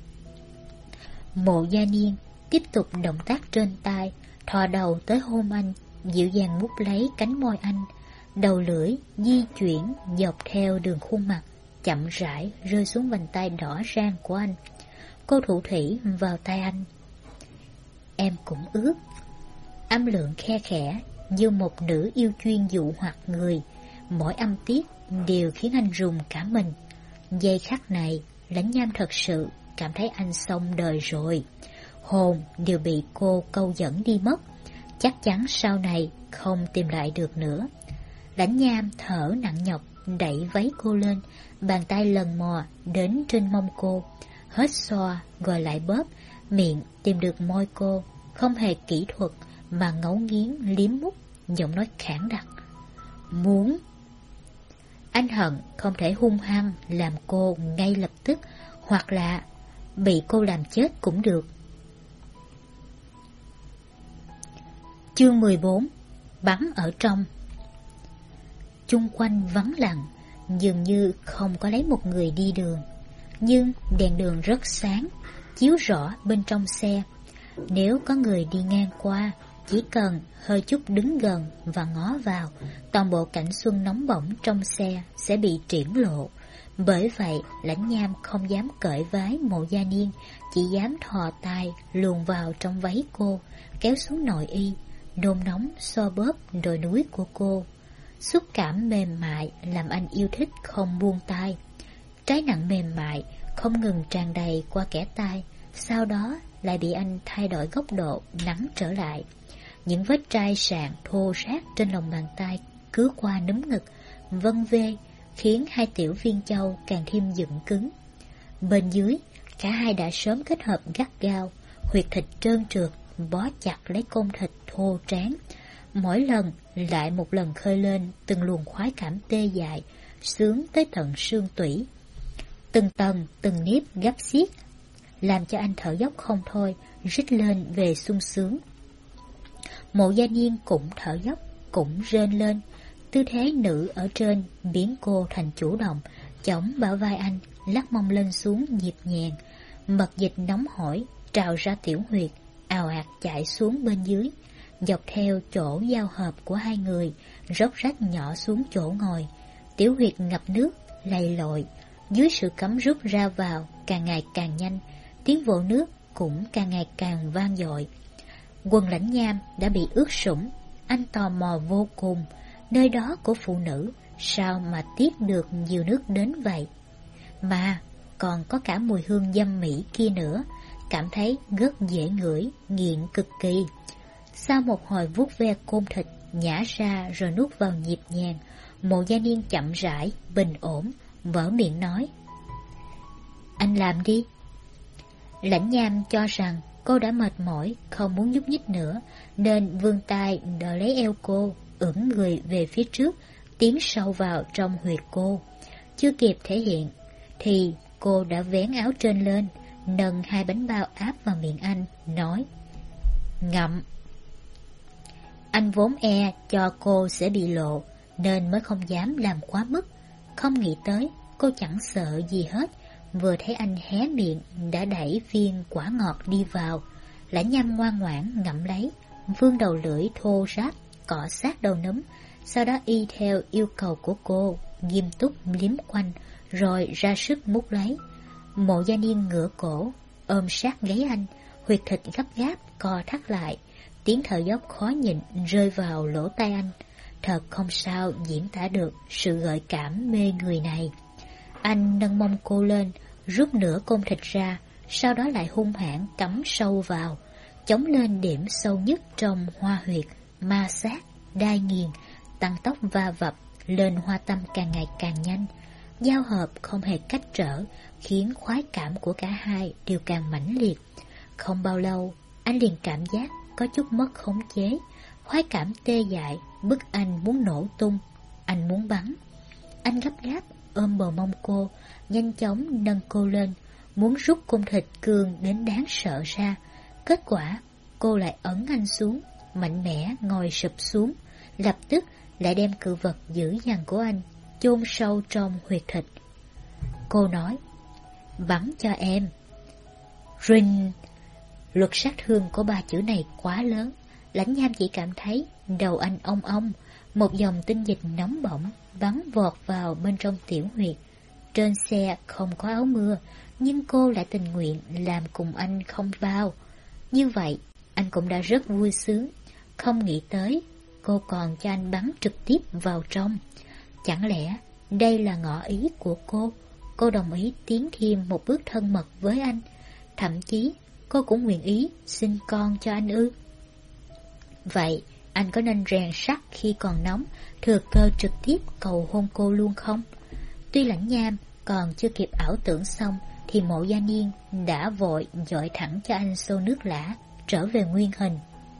Mộ Gia Niên tiếp tục động tác trên tay, thò đầu tới hôn anh, dịu dàng mút lấy cánh môi anh. Đầu lưỡi di chuyển dọc theo đường khuôn mặt, chậm rãi rơi xuống vành tay đỏ rang của anh. Cô thủ thủy vào tay anh. Em cũng ướt. Âm lượng khe khẽ như một nữ yêu chuyên dụ hoặc người, mỗi âm tiết đều khiến anh rùng cả mình. Giây khắc này, Lãnh Nham thật sự cảm thấy anh xong đời rồi. Hồn đều bị cô câu dẫn đi mất, chắc chắn sau này không tìm lại được nữa. Lãnh Nham thở nặng nhọc đẩy váy cô lên, bàn tay lần mò đến trên mông cô, hết xoa rồi lại bóp, miệng tìm được môi cô, không hề kỹ thuật mà ngấu nghiến liếm mút, giọng nói khản đặc. Muốn. Anh hận không thể hung hăng làm cô ngay lập tức, hoặc là bị cô làm chết cũng được. Chương mười bốn. Bắn ở trong. Chung quanh vắng lặng, dường như không có lấy một người đi đường. Nhưng đèn đường rất sáng, chiếu rõ bên trong xe. Nếu có người đi ngang qua, chỉ cần hơi chút đứng gần và ngó vào, toàn bộ cảnh xuân nóng bỏng trong xe sẽ bị triển lộ. Bởi vậy, Lãnh Nham không dám cởi váy Mộ Gia Niên, chỉ dám thò tay luồn vào trong váy cô, kéo xuống nội y, nôn nóng xoa bóp đồi núi của cô. Xúc cảm mềm mại làm anh yêu thích không buông tay. Trái nặng mềm mại không ngừng tràn đầy qua kẽ tay, sau đó lại bị anh thay đổi góc độ nắng trở lại. Những vết trai sạn thô ráp trên lòng bàn tay cứ qua núm ngực, vân vê, khiến hai tiểu viên châu càng thêm dựng cứng. Bên dưới, cả hai đã sớm kết hợp gắt gao, huyệt thịt trơn trượt bó chặt lấy côn thịt thô tráng. Mỗi lần lại một lần khơi lên từng luồng khoái cảm tê dại, sướng tới tận xương tủy. Từng tầng, từng nếp gấp xiết, làm cho anh thở dốc không thôi, rít lên về sung sướng. Mộ Gia Niên cũng thở dốc, cũng rên lên. Tư thế nữ ở trên biến cô thành chủ động, chống bả vai anh, lắc mông lên xuống nhịp nhàng. Mật dịch nóng hổi trào ra tiểu huyệt, ào ạt chảy xuống bên dưới, dọc theo chỗ giao hợp của hai người, róc rách nhỏ xuống chỗ ngồi. Tiểu huyệt ngập nước, lầy lội, dưới sự cấm rút ra vào càng ngày càng nhanh, tiếng vỗ nước cũng càng ngày càng vang dội. Quần Lãnh Nham đã bị ướt sũng, anh tò mò vô cùng, nơi đó của phụ nữ sao mà tiết được nhiều nước đến vậy, mà còn có cả mùi hương dâm mỹ kia nữa, cảm thấy rất dễ ngửi, nghiện cực kỳ. Sau một hồi vuốt ve côn thịt, nhả ra rồi nuốt vào nhịp nhàng, Mộ Gia Niên chậm rãi, bình ổn, mở miệng nói: anh làm đi. Lãnh Nham cho rằng cô đã mệt mỏi, không muốn nhúc nhích nữa, nên vươn tay đỡ lấy eo cô, ưỡn người về phía trước, tiến sâu vào trong huyệt cô. Chưa kịp thể hiện, thì cô đã vén áo trên lên, nâng hai bánh bao áp vào miệng anh, nói: ngậm. Anh vốn e cho cô sẽ bị lộ, nên mới không dám làm quá mức. Không nghĩ tới, cô chẳng sợ gì hết. Vừa thấy anh hé miệng, đã đẩy viên quả ngọt đi vào. Lãnh Nham ngoan ngoãn ngậm lấy, vươn đầu lưỡi thô ráp, cọ sát đầu nấm. Sau đó y theo yêu cầu của cô, nghiêm túc liếm quanh, rồi ra sức mút lấy. Mộ Gia Niên ngửa cổ, ôm sát gáy anh, huyệt thịt gấp gáp co thắt lại. Tiếng thở dốc khó nhịn rơi vào lỗ tai anh. Thật không sao diễn tả được sự gợi cảm mê người này. Anh nâng mông cô lên, rút nửa côn thịt ra, sau đó lại hung hãn cắm sâu vào, chống lên điểm sâu nhất trong hoa huyệt, ma sát, đai nghiền, tăng tốc va vập lên hoa tâm càng ngày càng nhanh. Giao hợp không hề cách trở, khiến khoái cảm của cả hai đều càng mãnh liệt. Không bao lâu, anh liền cảm giác có chút mất khống chế, khoái cảm tê dại, bức anh muốn nổ tung, anh muốn bắn. Anh gấp gáp ôm bờ mông cô, nhanh chóng nâng cô lên, muốn rút côn thịt cương đến đáng sợ ra. Kết quả, cô lại ấn anh xuống, mạnh mẽ ngồi sụp xuống, lập tức lại đem cự vật dữ dằn của anh chôn sâu trong huyệt thịt. Cô nói: bắn cho em. Rinh. Luật sát thương của ba chữ này quá lớn. Lãnh Nham chỉ cảm thấy đầu anh ong ong, một dòng tinh dịch nóng bỏng bắn vọt vào bên trong tiểu huyệt. Trên xe không có áo mưa, nhưng cô lại tình nguyện làm cùng anh không vào. Như vậy, anh cũng đã rất vui sướng. Không nghĩ tới, cô còn cho anh bắn trực tiếp vào trong. Chẳng lẽ đây là ngỏ ý của cô? Cô đồng ý tiến thêm một bước thân mật với anh. Thậm chí, cô cũng nguyện ý sinh con cho anh ư? Vậy, anh có nên rèn sắt khi còn nóng, thừa cơ trực tiếp cầu hôn cô luôn không? Tuy Lãnh Nham còn chưa kịp ảo tưởng xong, thì Mộ Gia Niên đã vội dội thẳng cho anh xô nước lã, trở về nguyên hình.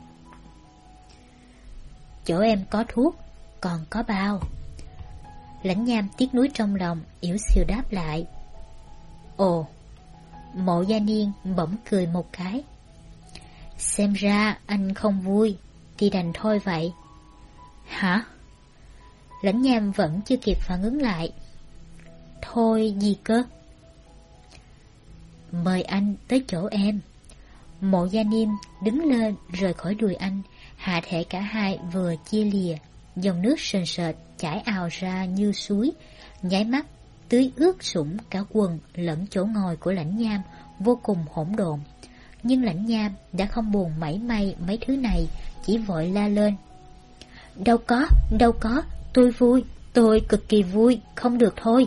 Chỗ em có thuốc, còn có bao. Lãnh Nham tiếc nuối trong lòng, yếu xìu đáp lại. Ồ. Mộ Gia Niên bỗng cười một cái. Xem ra anh không vui, thì đành thôi vậy. Hả? Lãnh Nham vẫn chưa kịp phản ứng lại. Thôi gì cơ? Mời anh tới chỗ em. Mộ Gia Niên đứng lên rời khỏi đùi anh, hạ thể cả hai vừa chia lìa, dòng nước sền sệt chảy ào ra như suối, nháy mắt tưới ướt sũng cả quần lẫn chỗ ngồi của Lãnh Nham, vô cùng hỗn độn. Nhưng Lãnh Nham đã không buồn mảy may mấy thứ này, chỉ vội la lên. Đâu có, đâu có, tôi vui, tôi cực kỳ vui, không được thôi.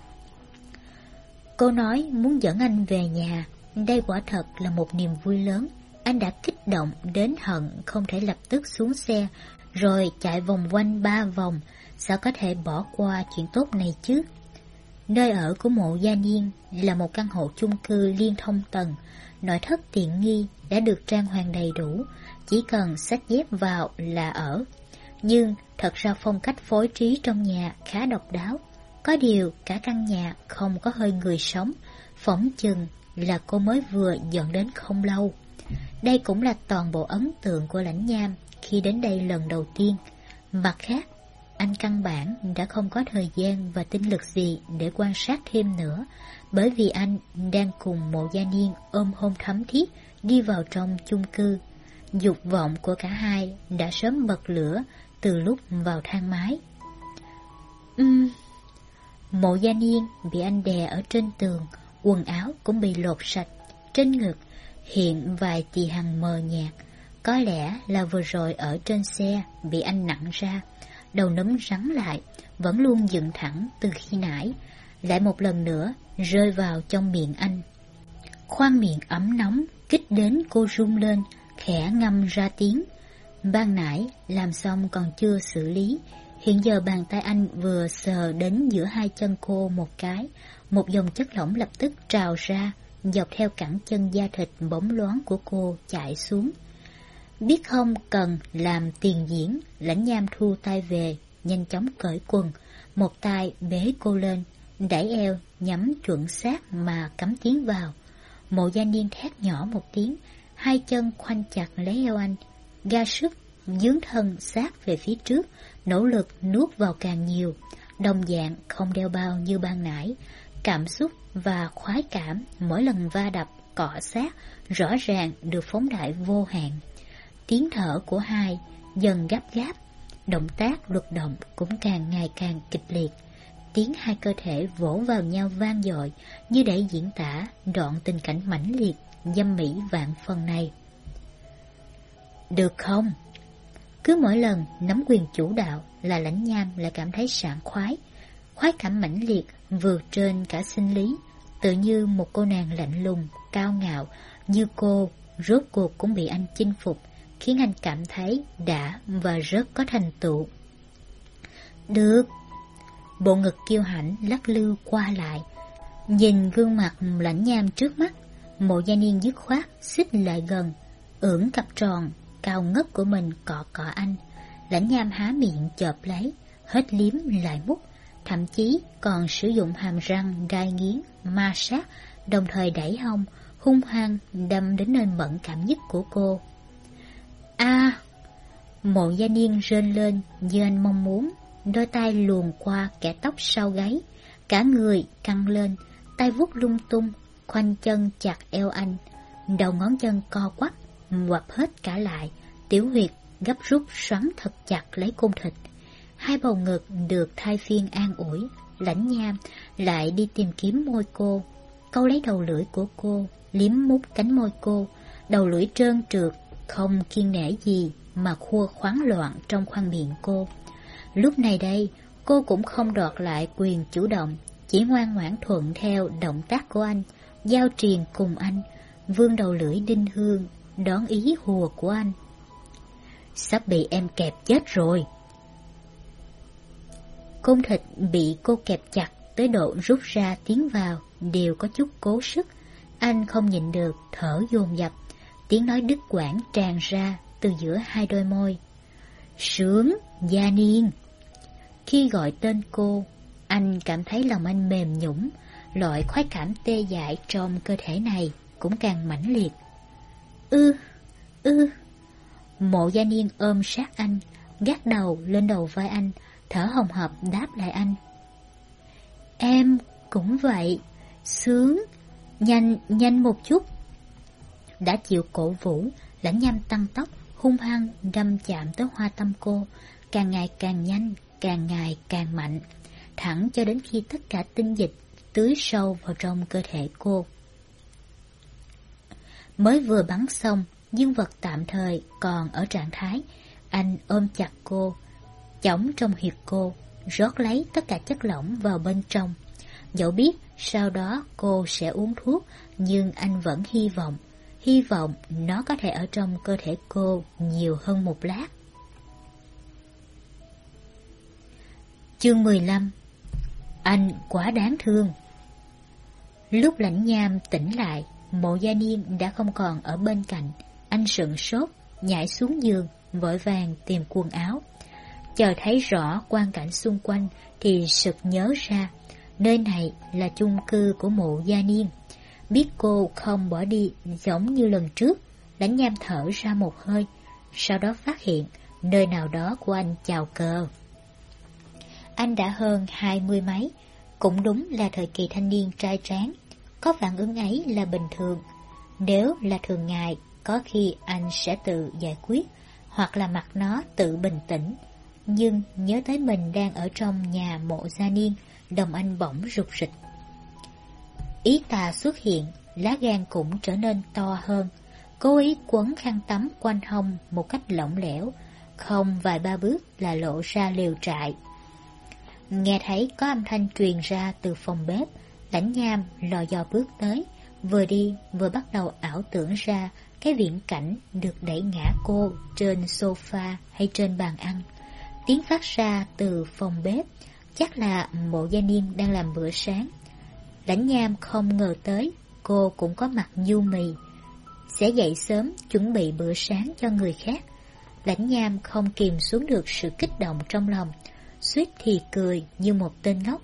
Cô nói muốn dẫn anh về nhà, đây quả thật là một niềm vui lớn. Anh đã kích động đến hận không thể lập tức xuống xe, rồi chạy vòng quanh ba vòng, sao có thể bỏ qua chuyện tốt này chứ? Nơi ở của Mộ Gia Niên là một căn hộ chung cư liên thông tầng, nội thất tiện nghi đã được trang hoàng đầy đủ, chỉ cần xách dép vào là ở. Nhưng thật ra phong cách phối trí trong nhà khá độc đáo. Có điều cả căn nhà không có hơi người sống, phỏng chừng là cô mới vừa dọn đến không lâu. Đây cũng là toàn bộ ấn tượng của Lãnh Nham khi đến đây lần đầu tiên. Mặt khác, anh căn bản đã không có thời gian và tinh lực gì để quan sát thêm nữa, bởi vì anh đang cùng Mộ Gia Niên ôm hôn thắm thiết đi vào trong chung cư. Dục vọng của cả hai đã sớm bật lửa từ lúc vào thang máy. Uhm. Mộ Gia Niên bị anh đè ở trên tường, quần áo cũng bị lột sạch, trên ngực hiện vài tì hằn mờ nhạt, có lẽ là vừa rồi ở trên xe bị anh nặng ra. Đầu nấm rắn lại, vẫn luôn dựng thẳng từ khi nãy, lại một lần nữa rơi vào trong miệng anh. Khoang miệng ấm nóng kích đến cô rung lên, khẽ ngâm ra tiếng. Ban nãy làm xong còn chưa xử lý, Hiện giờ bàn tay anh vừa sờ đến giữa hai chân cô một cái, một dòng chất lỏng lập tức trào ra, dọc theo cẳng chân da thịt bóng loáng của cô chạy xuống. Biết không cần làm tiền diễn, Lãnh Nham thu tay về, nhanh chóng cởi quần, một tay bế cô lên, đẩy eo nhắm chuẩn xác mà cắm tiến vào. Mộ Gia Niên thét nhỏ một tiếng, hai chân khoanh chặt lấy eo anh, ga sức dướng thân sát về phía trước, nỗ lực nuốt vào càng nhiều, đồng dạng không đeo bao như ban nãy. Cảm xúc và khoái cảm mỗi lần va đập, cọ sát rõ ràng được phóng đại vô hạn. Tiếng thở của hai dần gấp gáp, động tác luật động cũng càng ngày càng kịch liệt. Tiếng hai cơ thể vỗ vào nhau vang dội như để diễn tả đoạn tình cảnh mãnh liệt, dâm mỹ vạn phần này. Được không? Cứ mỗi lần nắm quyền chủ đạo là Lãnh Nham lại cảm thấy sảng khoái. Khoái cảm mãnh liệt vượt trên cả sinh lý, tự như một cô nàng lạnh lùng, cao ngạo như cô, rốt cuộc cũng bị anh chinh phục, khiến anh cảm thấy đã và rất có thành tựu. Được. Bộ ngực kiêu hãnh lắc lư qua lại. Nhìn gương mặt Lãnh Nham trước mắt, Mộ Gia Niên dứt khoát xích lại gần, ưỡn cặp tròn cao ngất của mình cọ cọ anh. Lãnh Nham há miệng chộp lấy, hết liếm lại mút, thậm chí còn sử dụng hàm răng gai nghiến ma sát, đồng thời đẩy hông hung hăng đâm đến nơi mẫn cảm nhất của cô. A! À, Mộ Gia Niên rên lên như anh mong muốn, đôi tay luồn qua kẻ tóc sau gáy, cả người căng lên, tay vuốt lung tung, khoanh chân chặt eo anh, đầu ngón chân co quắp, ngoặp hết cả lại, tiểu huyệt gấp rút xoắn thật chặt lấy cung thịt. Hai bầu ngực được thay phiên an ủi, Lãnh Nham lại đi tìm kiếm môi cô, câu lấy đầu lưỡi của cô, liếm mút cánh môi cô, đầu lưỡi trơn trượt, không kiêng nể gì mà khua khoáng loạn trong khoang miệng cô. Lúc này đây, cô cũng không đoạt lại quyền chủ động, chỉ ngoan ngoãn thuận theo động tác của anh, giao triền cùng anh, vươn đầu lưỡi đinh hương, đón ý hùa của anh. Sắp bị em kẹp chết rồi. Cung thịt bị cô kẹp chặt tới độ rút ra tiến vào đều có chút cố sức. Anh không nhịn được, thở dồn dập, tiếng nói đứt quãng tràn ra từ giữa hai đôi môi. Sướng, Gia Niên. Khi gọi tên cô, anh cảm thấy lòng anh mềm nhũn, loại khoái cảm tê dại trong cơ thể này cũng càng mãnh liệt. Ư, ư. Mộ Gia Niên ôm sát anh, gác đầu lên đầu vai anh, thở hồng hộc đáp lại anh. Em cũng vậy, sướng, nhanh, nhanh một chút. Đã chịu cổ vũ, Lãnh Nham tăng tốc, hung hăng đâm chạm tới hoa tâm cô, càng ngày càng nhanh, càng ngày càng mạnh, thẳng cho đến khi tất cả tinh dịch tưới sâu vào trong cơ thể cô. Mới vừa bắn xong, dương vật tạm thời còn ở trạng thái, anh ôm chặt cô, chỏng trong huyệt cô, rót lấy tất cả chất lỏng vào bên trong. Dẫu biết sau đó cô sẽ uống thuốc, nhưng anh vẫn hy vọng, hy vọng nó có thể ở trong cơ thể cô nhiều hơn một lát. Chương mười lăm. Anh quá đáng thương. Lúc Lãnh Nham tỉnh lại, Mộ Gia Niên đã không còn ở bên cạnh. Anh sững sốt, nhảy xuống giường, vội vàng tìm quần áo. Chờ thấy rõ quang cảnh xung quanh thì sực nhớ ra, nơi này là chung cư của Mộ Gia Niên. Biết cô không bỏ đi giống như lần trước, Lãnh Nham thở ra một hơi, sau đó phát hiện nơi nào đó của anh chào cờ. Anh đã hơn hai mươi mấy, cũng đúng là thời kỳ thanh niên trai tráng, có phản ứng ấy là bình thường. Nếu là thường ngày, có khi anh sẽ tự giải quyết, hoặc là mặc nó tự bình tĩnh. Nhưng nhớ tới mình đang ở trong nhà Mộ Gia Niên, đồng anh bỗng rụt rịch. Ý tà xuất hiện, lá gan cũng trở nên to hơn, cố ý quấn khăn tắm quanh hông một cách lỏng lẻo, không vài ba bước là lộ ra lều trại. Nghe thấy có âm thanh truyền ra từ phòng bếp, Lãnh Nham lò dò bước tới, vừa đi vừa bắt đầu ảo tưởng ra cái viễn cảnh được đẩy ngã cô trên sofa hay trên bàn ăn. Tiếng phát ra từ phòng bếp, chắc là Mộ Gia Niên đang làm bữa sáng. Lãnh Nham không ngờ tới cô cũng có mặt nhu mì, sẽ dậy sớm chuẩn bị bữa sáng cho người khác. Lãnh Nham không kìm xuống được sự kích động trong lòng, suýt thì cười như một tên ngốc.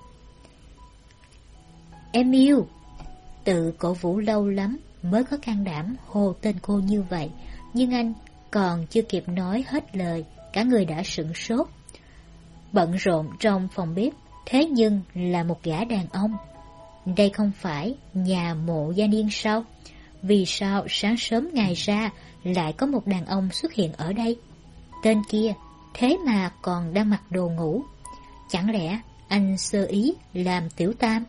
Em yêu! Tự cổ vũ lâu lắm mới có can đảm hô tên cô như vậy, nhưng anh còn chưa kịp nói hết lời, cả người đã sửng sốt. Bận rộn trong phòng bếp, thế nhưng là một gã đàn ông. Đây không phải nhà Mộ Gia Niên sao? Vì sao sáng sớm ngày ra lại có một đàn ông xuất hiện ở đây? Tên kia thế mà còn đang mặc đồ ngủ. Chẳng lẽ anh sơ ý làm tiểu tam?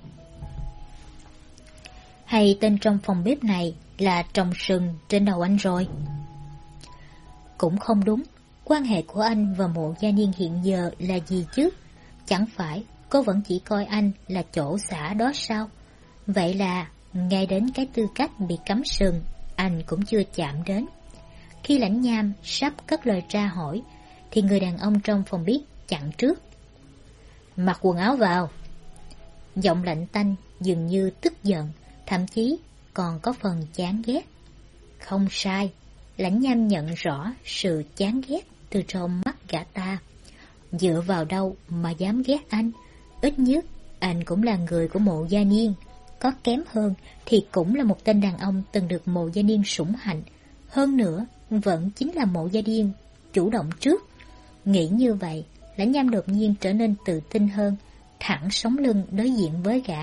Hay tên trong phòng bếp này là trồng sừng trên đầu anh rồi? Cũng không đúng. Quan hệ của anh và Mộ Gia Niên hiện giờ là gì chứ? Chẳng phải cô vẫn chỉ coi anh là chỗ xả đó sao? Vậy là ngay đến cái tư cách bị cắm sừng anh cũng chưa chạm đến. Khi Lãnh Nham sắp cất lời tra hỏi thì người đàn ông trong phòng bếp chặn trước. Mặc quần áo vào. Giọng lạnh tanh dường như tức giận, thậm chí còn có phần chán ghét. Không sai, Lãnh Nham nhận rõ sự chán ghét từ trong mắt gã ta. Dựa vào đâu mà dám ghét anh? Ít nhất anh cũng là người của Mộ Gia Niên. Có kém hơn thì cũng là một tên đàn ông từng được Mộ Gia Niên sủng hạnh. Hơn nữa vẫn chính là Mộ Gia Niên chủ động trước. Nghĩ như vậy, Lãnh Nham đột nhiên trở nên tự tin hơn, thẳng sống lưng đối diện với gã.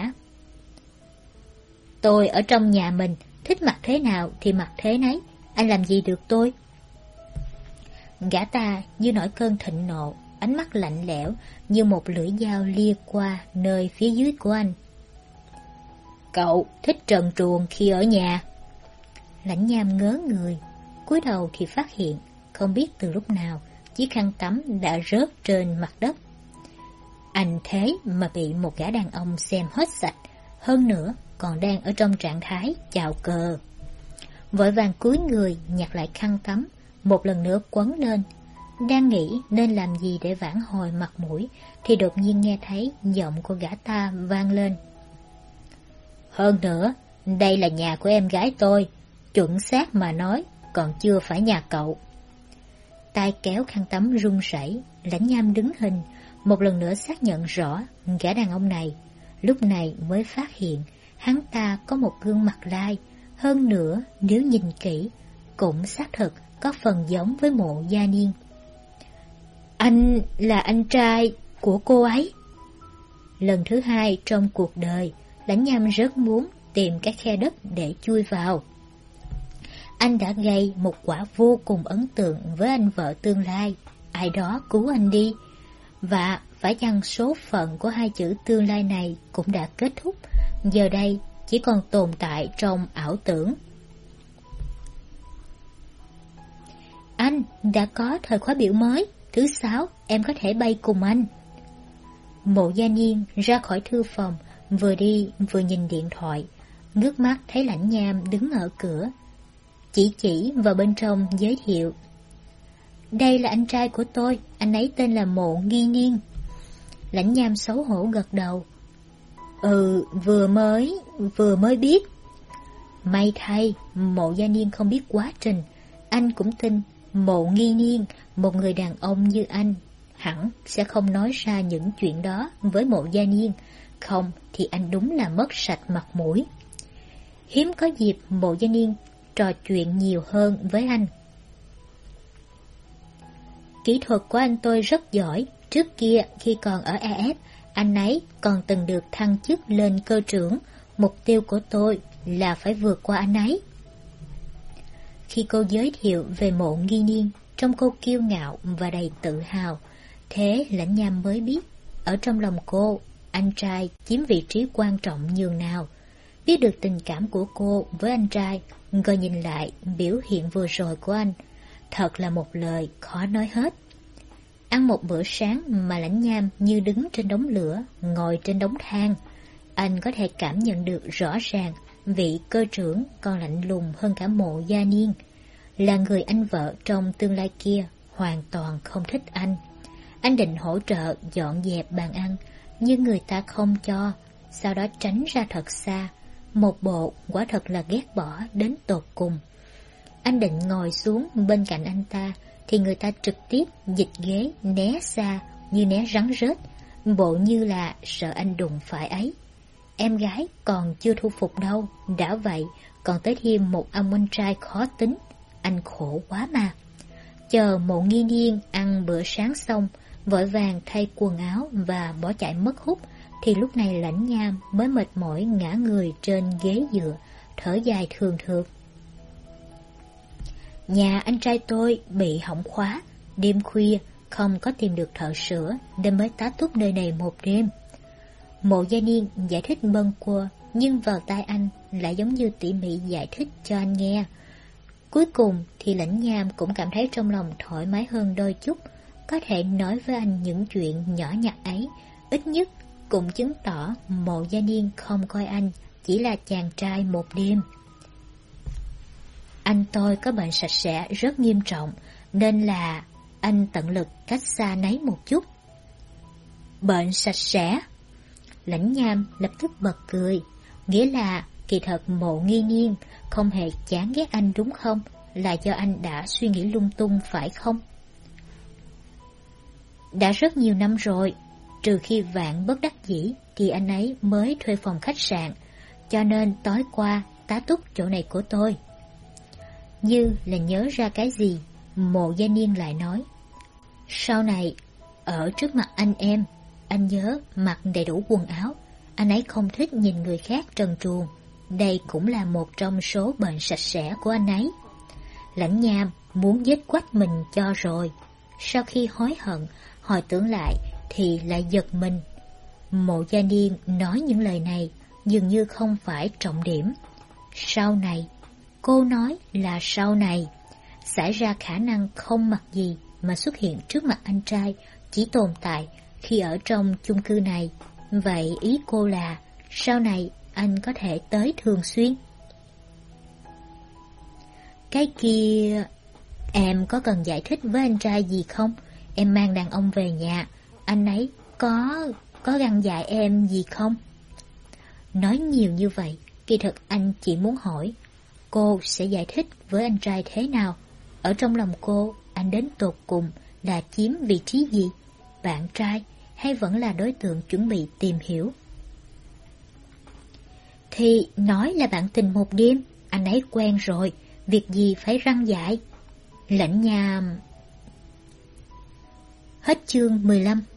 Tôi ở trong nhà mình, thích mặc thế nào thì mặc thế nấy, anh làm gì được tôi? Gã ta như nổi cơn thịnh nộ, ánh mắt lạnh lẽo như một lưỡi dao lia qua nơi phía dưới của anh. Cậu thích trần truồng khi ở nhà? Lãnh Nham ngớ người, cúi đầu thì phát hiện không biết từ lúc nào chiếc khăn tắm đã rớt trên mặt đất. Anh thế mà bị một gã đàn ông xem hết sạch, hơn nữa còn đang ở trong trạng thái chào cờ. Vội vàng cúi người nhặt lại khăn tắm, một lần nữa quấn lên. Đang nghĩ nên làm gì để vãn hồi mặt mũi thì đột nhiên nghe thấy giọng của gã ta vang lên. Hơn nữa, đây là nhà của em gái tôi, chuẩn xác mà nói, còn chưa phải nhà cậu. Tay kéo khăn tắm run rẩy, Lãnh Nham đứng hình, một lần nữa xác nhận rõ gã đàn ông này. Lúc này mới phát hiện hắn ta có một gương mặt lai, hơn nữa nếu nhìn kỹ cũng xác thực có phần giống với Mộ Gia Niên. Anh là anh trai của cô ấy. Lần thứ hai trong cuộc đời, Lãnh Nham rất muốn tìm cái khe đất để chui vào. Anh đã gây một quả vô cùng ấn tượng với anh vợ tương lai, ai đó cứu anh đi. Và phải chăng số phận của hai chữ tương lai này cũng đã kết thúc, giờ đây chỉ còn tồn tại trong ảo tưởng. Anh đã có thời khóa biểu mới, thứ sáu em có thể bay cùng anh. Mộ Gia Niên ra khỏi thư phòng, vừa đi vừa nhìn điện thoại, ngước mắt thấy Lãnh Nham đứng ở cửa, chỉ chỉ vào bên trong giới thiệu. Đây là anh trai của tôi, anh ấy tên là Mộ Nghi Niên. Lãnh Nham xấu hổ gật đầu. Ừ, vừa mới, vừa mới biết. May thay, Mộ Gia Niên không biết quá trình. Anh cũng tin Mộ Nghi Niên, một người đàn ông như anh, hẳn sẽ không nói ra những chuyện đó với Mộ Gia Niên. Không thì anh đúng là mất sạch mặt mũi. Hiếm có dịp Mộ Gia Niên trò chuyện nhiều hơn với anh. Kỹ thuật của anh tôi rất giỏi. Trước kia khi còn ở e ép, anh ấy còn từng được thăng chức lên cơ trưởng. Mục tiêu của tôi là phải vượt qua anh ấy. Khi cô giới thiệu về Mộ Nghi Niên, trong cô kiêu ngạo và đầy tự hào. Thế Lãnh Nham mới biết, ở trong lòng cô, anh trai chiếm vị trí quan trọng nhường nào. Biết được tình cảm của cô với anh trai, rồi nhìn lại biểu hiện vừa rồi của anh, thật là một lời khó nói hết. Ăn một bữa sáng mà Lãnh Nham như đứng trên đống lửa, ngồi trên đống than. Anh có thể cảm nhận được rõ ràng vị cơ trưởng còn lạnh lùng hơn cả Mộ Gia Niên. Là người anh vợ trong tương lai kia hoàn toàn không thích anh. Anh định hỗ trợ dọn dẹp bàn ăn, nhưng người ta không cho, sau đó tránh ra thật xa. Một bộ quả thật là ghét bỏ đến tột cùng. Anh định ngồi xuống bên cạnh anh ta, thì người ta trực tiếp dịch ghế né xa như né rắn rết, bộ như là sợ anh đụng phải ấy. Em gái còn chưa thu phục đâu, đã vậy còn tới thêm một ông anh trai khó tính, anh khổ quá mà. Chờ Mộ Nghi Niên ăn bữa sáng xong, vội vàng thay quần áo và bỏ chạy mất hút, thì lúc này Lãnh Nham mới mệt mỏi ngã người trên ghế dựa, thở dài thường thượt. Nhà anh trai tôi bị hỏng khóa, đêm khuya không có tìm được thợ sửa nên mới tá túc nơi này một đêm. Mộ Gia Niên giải thích bâng quơ, nhưng vào tai anh lại giống như tỉ mỉ giải thích cho anh nghe. Cuối cùng thì Lãnh Nham cũng cảm thấy trong lòng thoải mái hơn đôi chút, có thể nói với anh những chuyện nhỏ nhặt ấy, ít nhất cũng chứng tỏ Mộ Gia Niên không coi anh chỉ là chàng trai một đêm. Anh tôi có bệnh sạch sẽ rất nghiêm trọng, nên là anh tận lực cách xa nấy một chút. Bệnh sạch sẽ? Lãnh Nham lập tức bật cười, nghĩa là kỳ thật Mộ Nghi Niên không hề chán ghét anh đúng không? Là do anh đã suy nghĩ lung tung phải không? Đã rất nhiều năm rồi, trừ khi vạn bất đắc dĩ thì anh ấy mới thuê phòng khách sạn, cho nên tối qua tá túc chỗ này của tôi. Như là nhớ ra cái gì, Mộ Gia Niên lại nói, sau này ở trước mặt anh em, anh nhớ mặc đầy đủ quần áo, anh ấy không thích nhìn người khác trần truồng, đây cũng là một trong số bệnh sạch sẽ của anh ấy. Lãnh Nham muốn giết quách mình cho rồi, sau khi hối hận, hồi tưởng lại thì lại giật mình. Mộ Gia Niên nói những lời này dường như không phải trọng điểm. Sau này, cô nói là sau này, xảy ra khả năng không mặc gì mà xuất hiện trước mặt anh trai chỉ tồn tại khi ở trong chung cư này. Vậy ý cô là sau này anh có thể tới thường xuyên? Cái kia, em có cần giải thích với anh trai gì không? Em mang đàn ông về nhà, anh ấy có có găng dạy em gì không? Nói nhiều như vậy, kỳ thực anh chỉ muốn hỏi, cô sẽ giải thích với anh trai thế nào? Ở trong lòng cô, anh đến tột cùng là chiếm vị trí gì? Bạn trai hay vẫn là đối tượng chuẩn bị tìm hiểu? Thì nói là bạn tình một đêm, anh ấy quen rồi, việc gì phải răng dạy. Lãnh Nham. Hết chương mười lăm.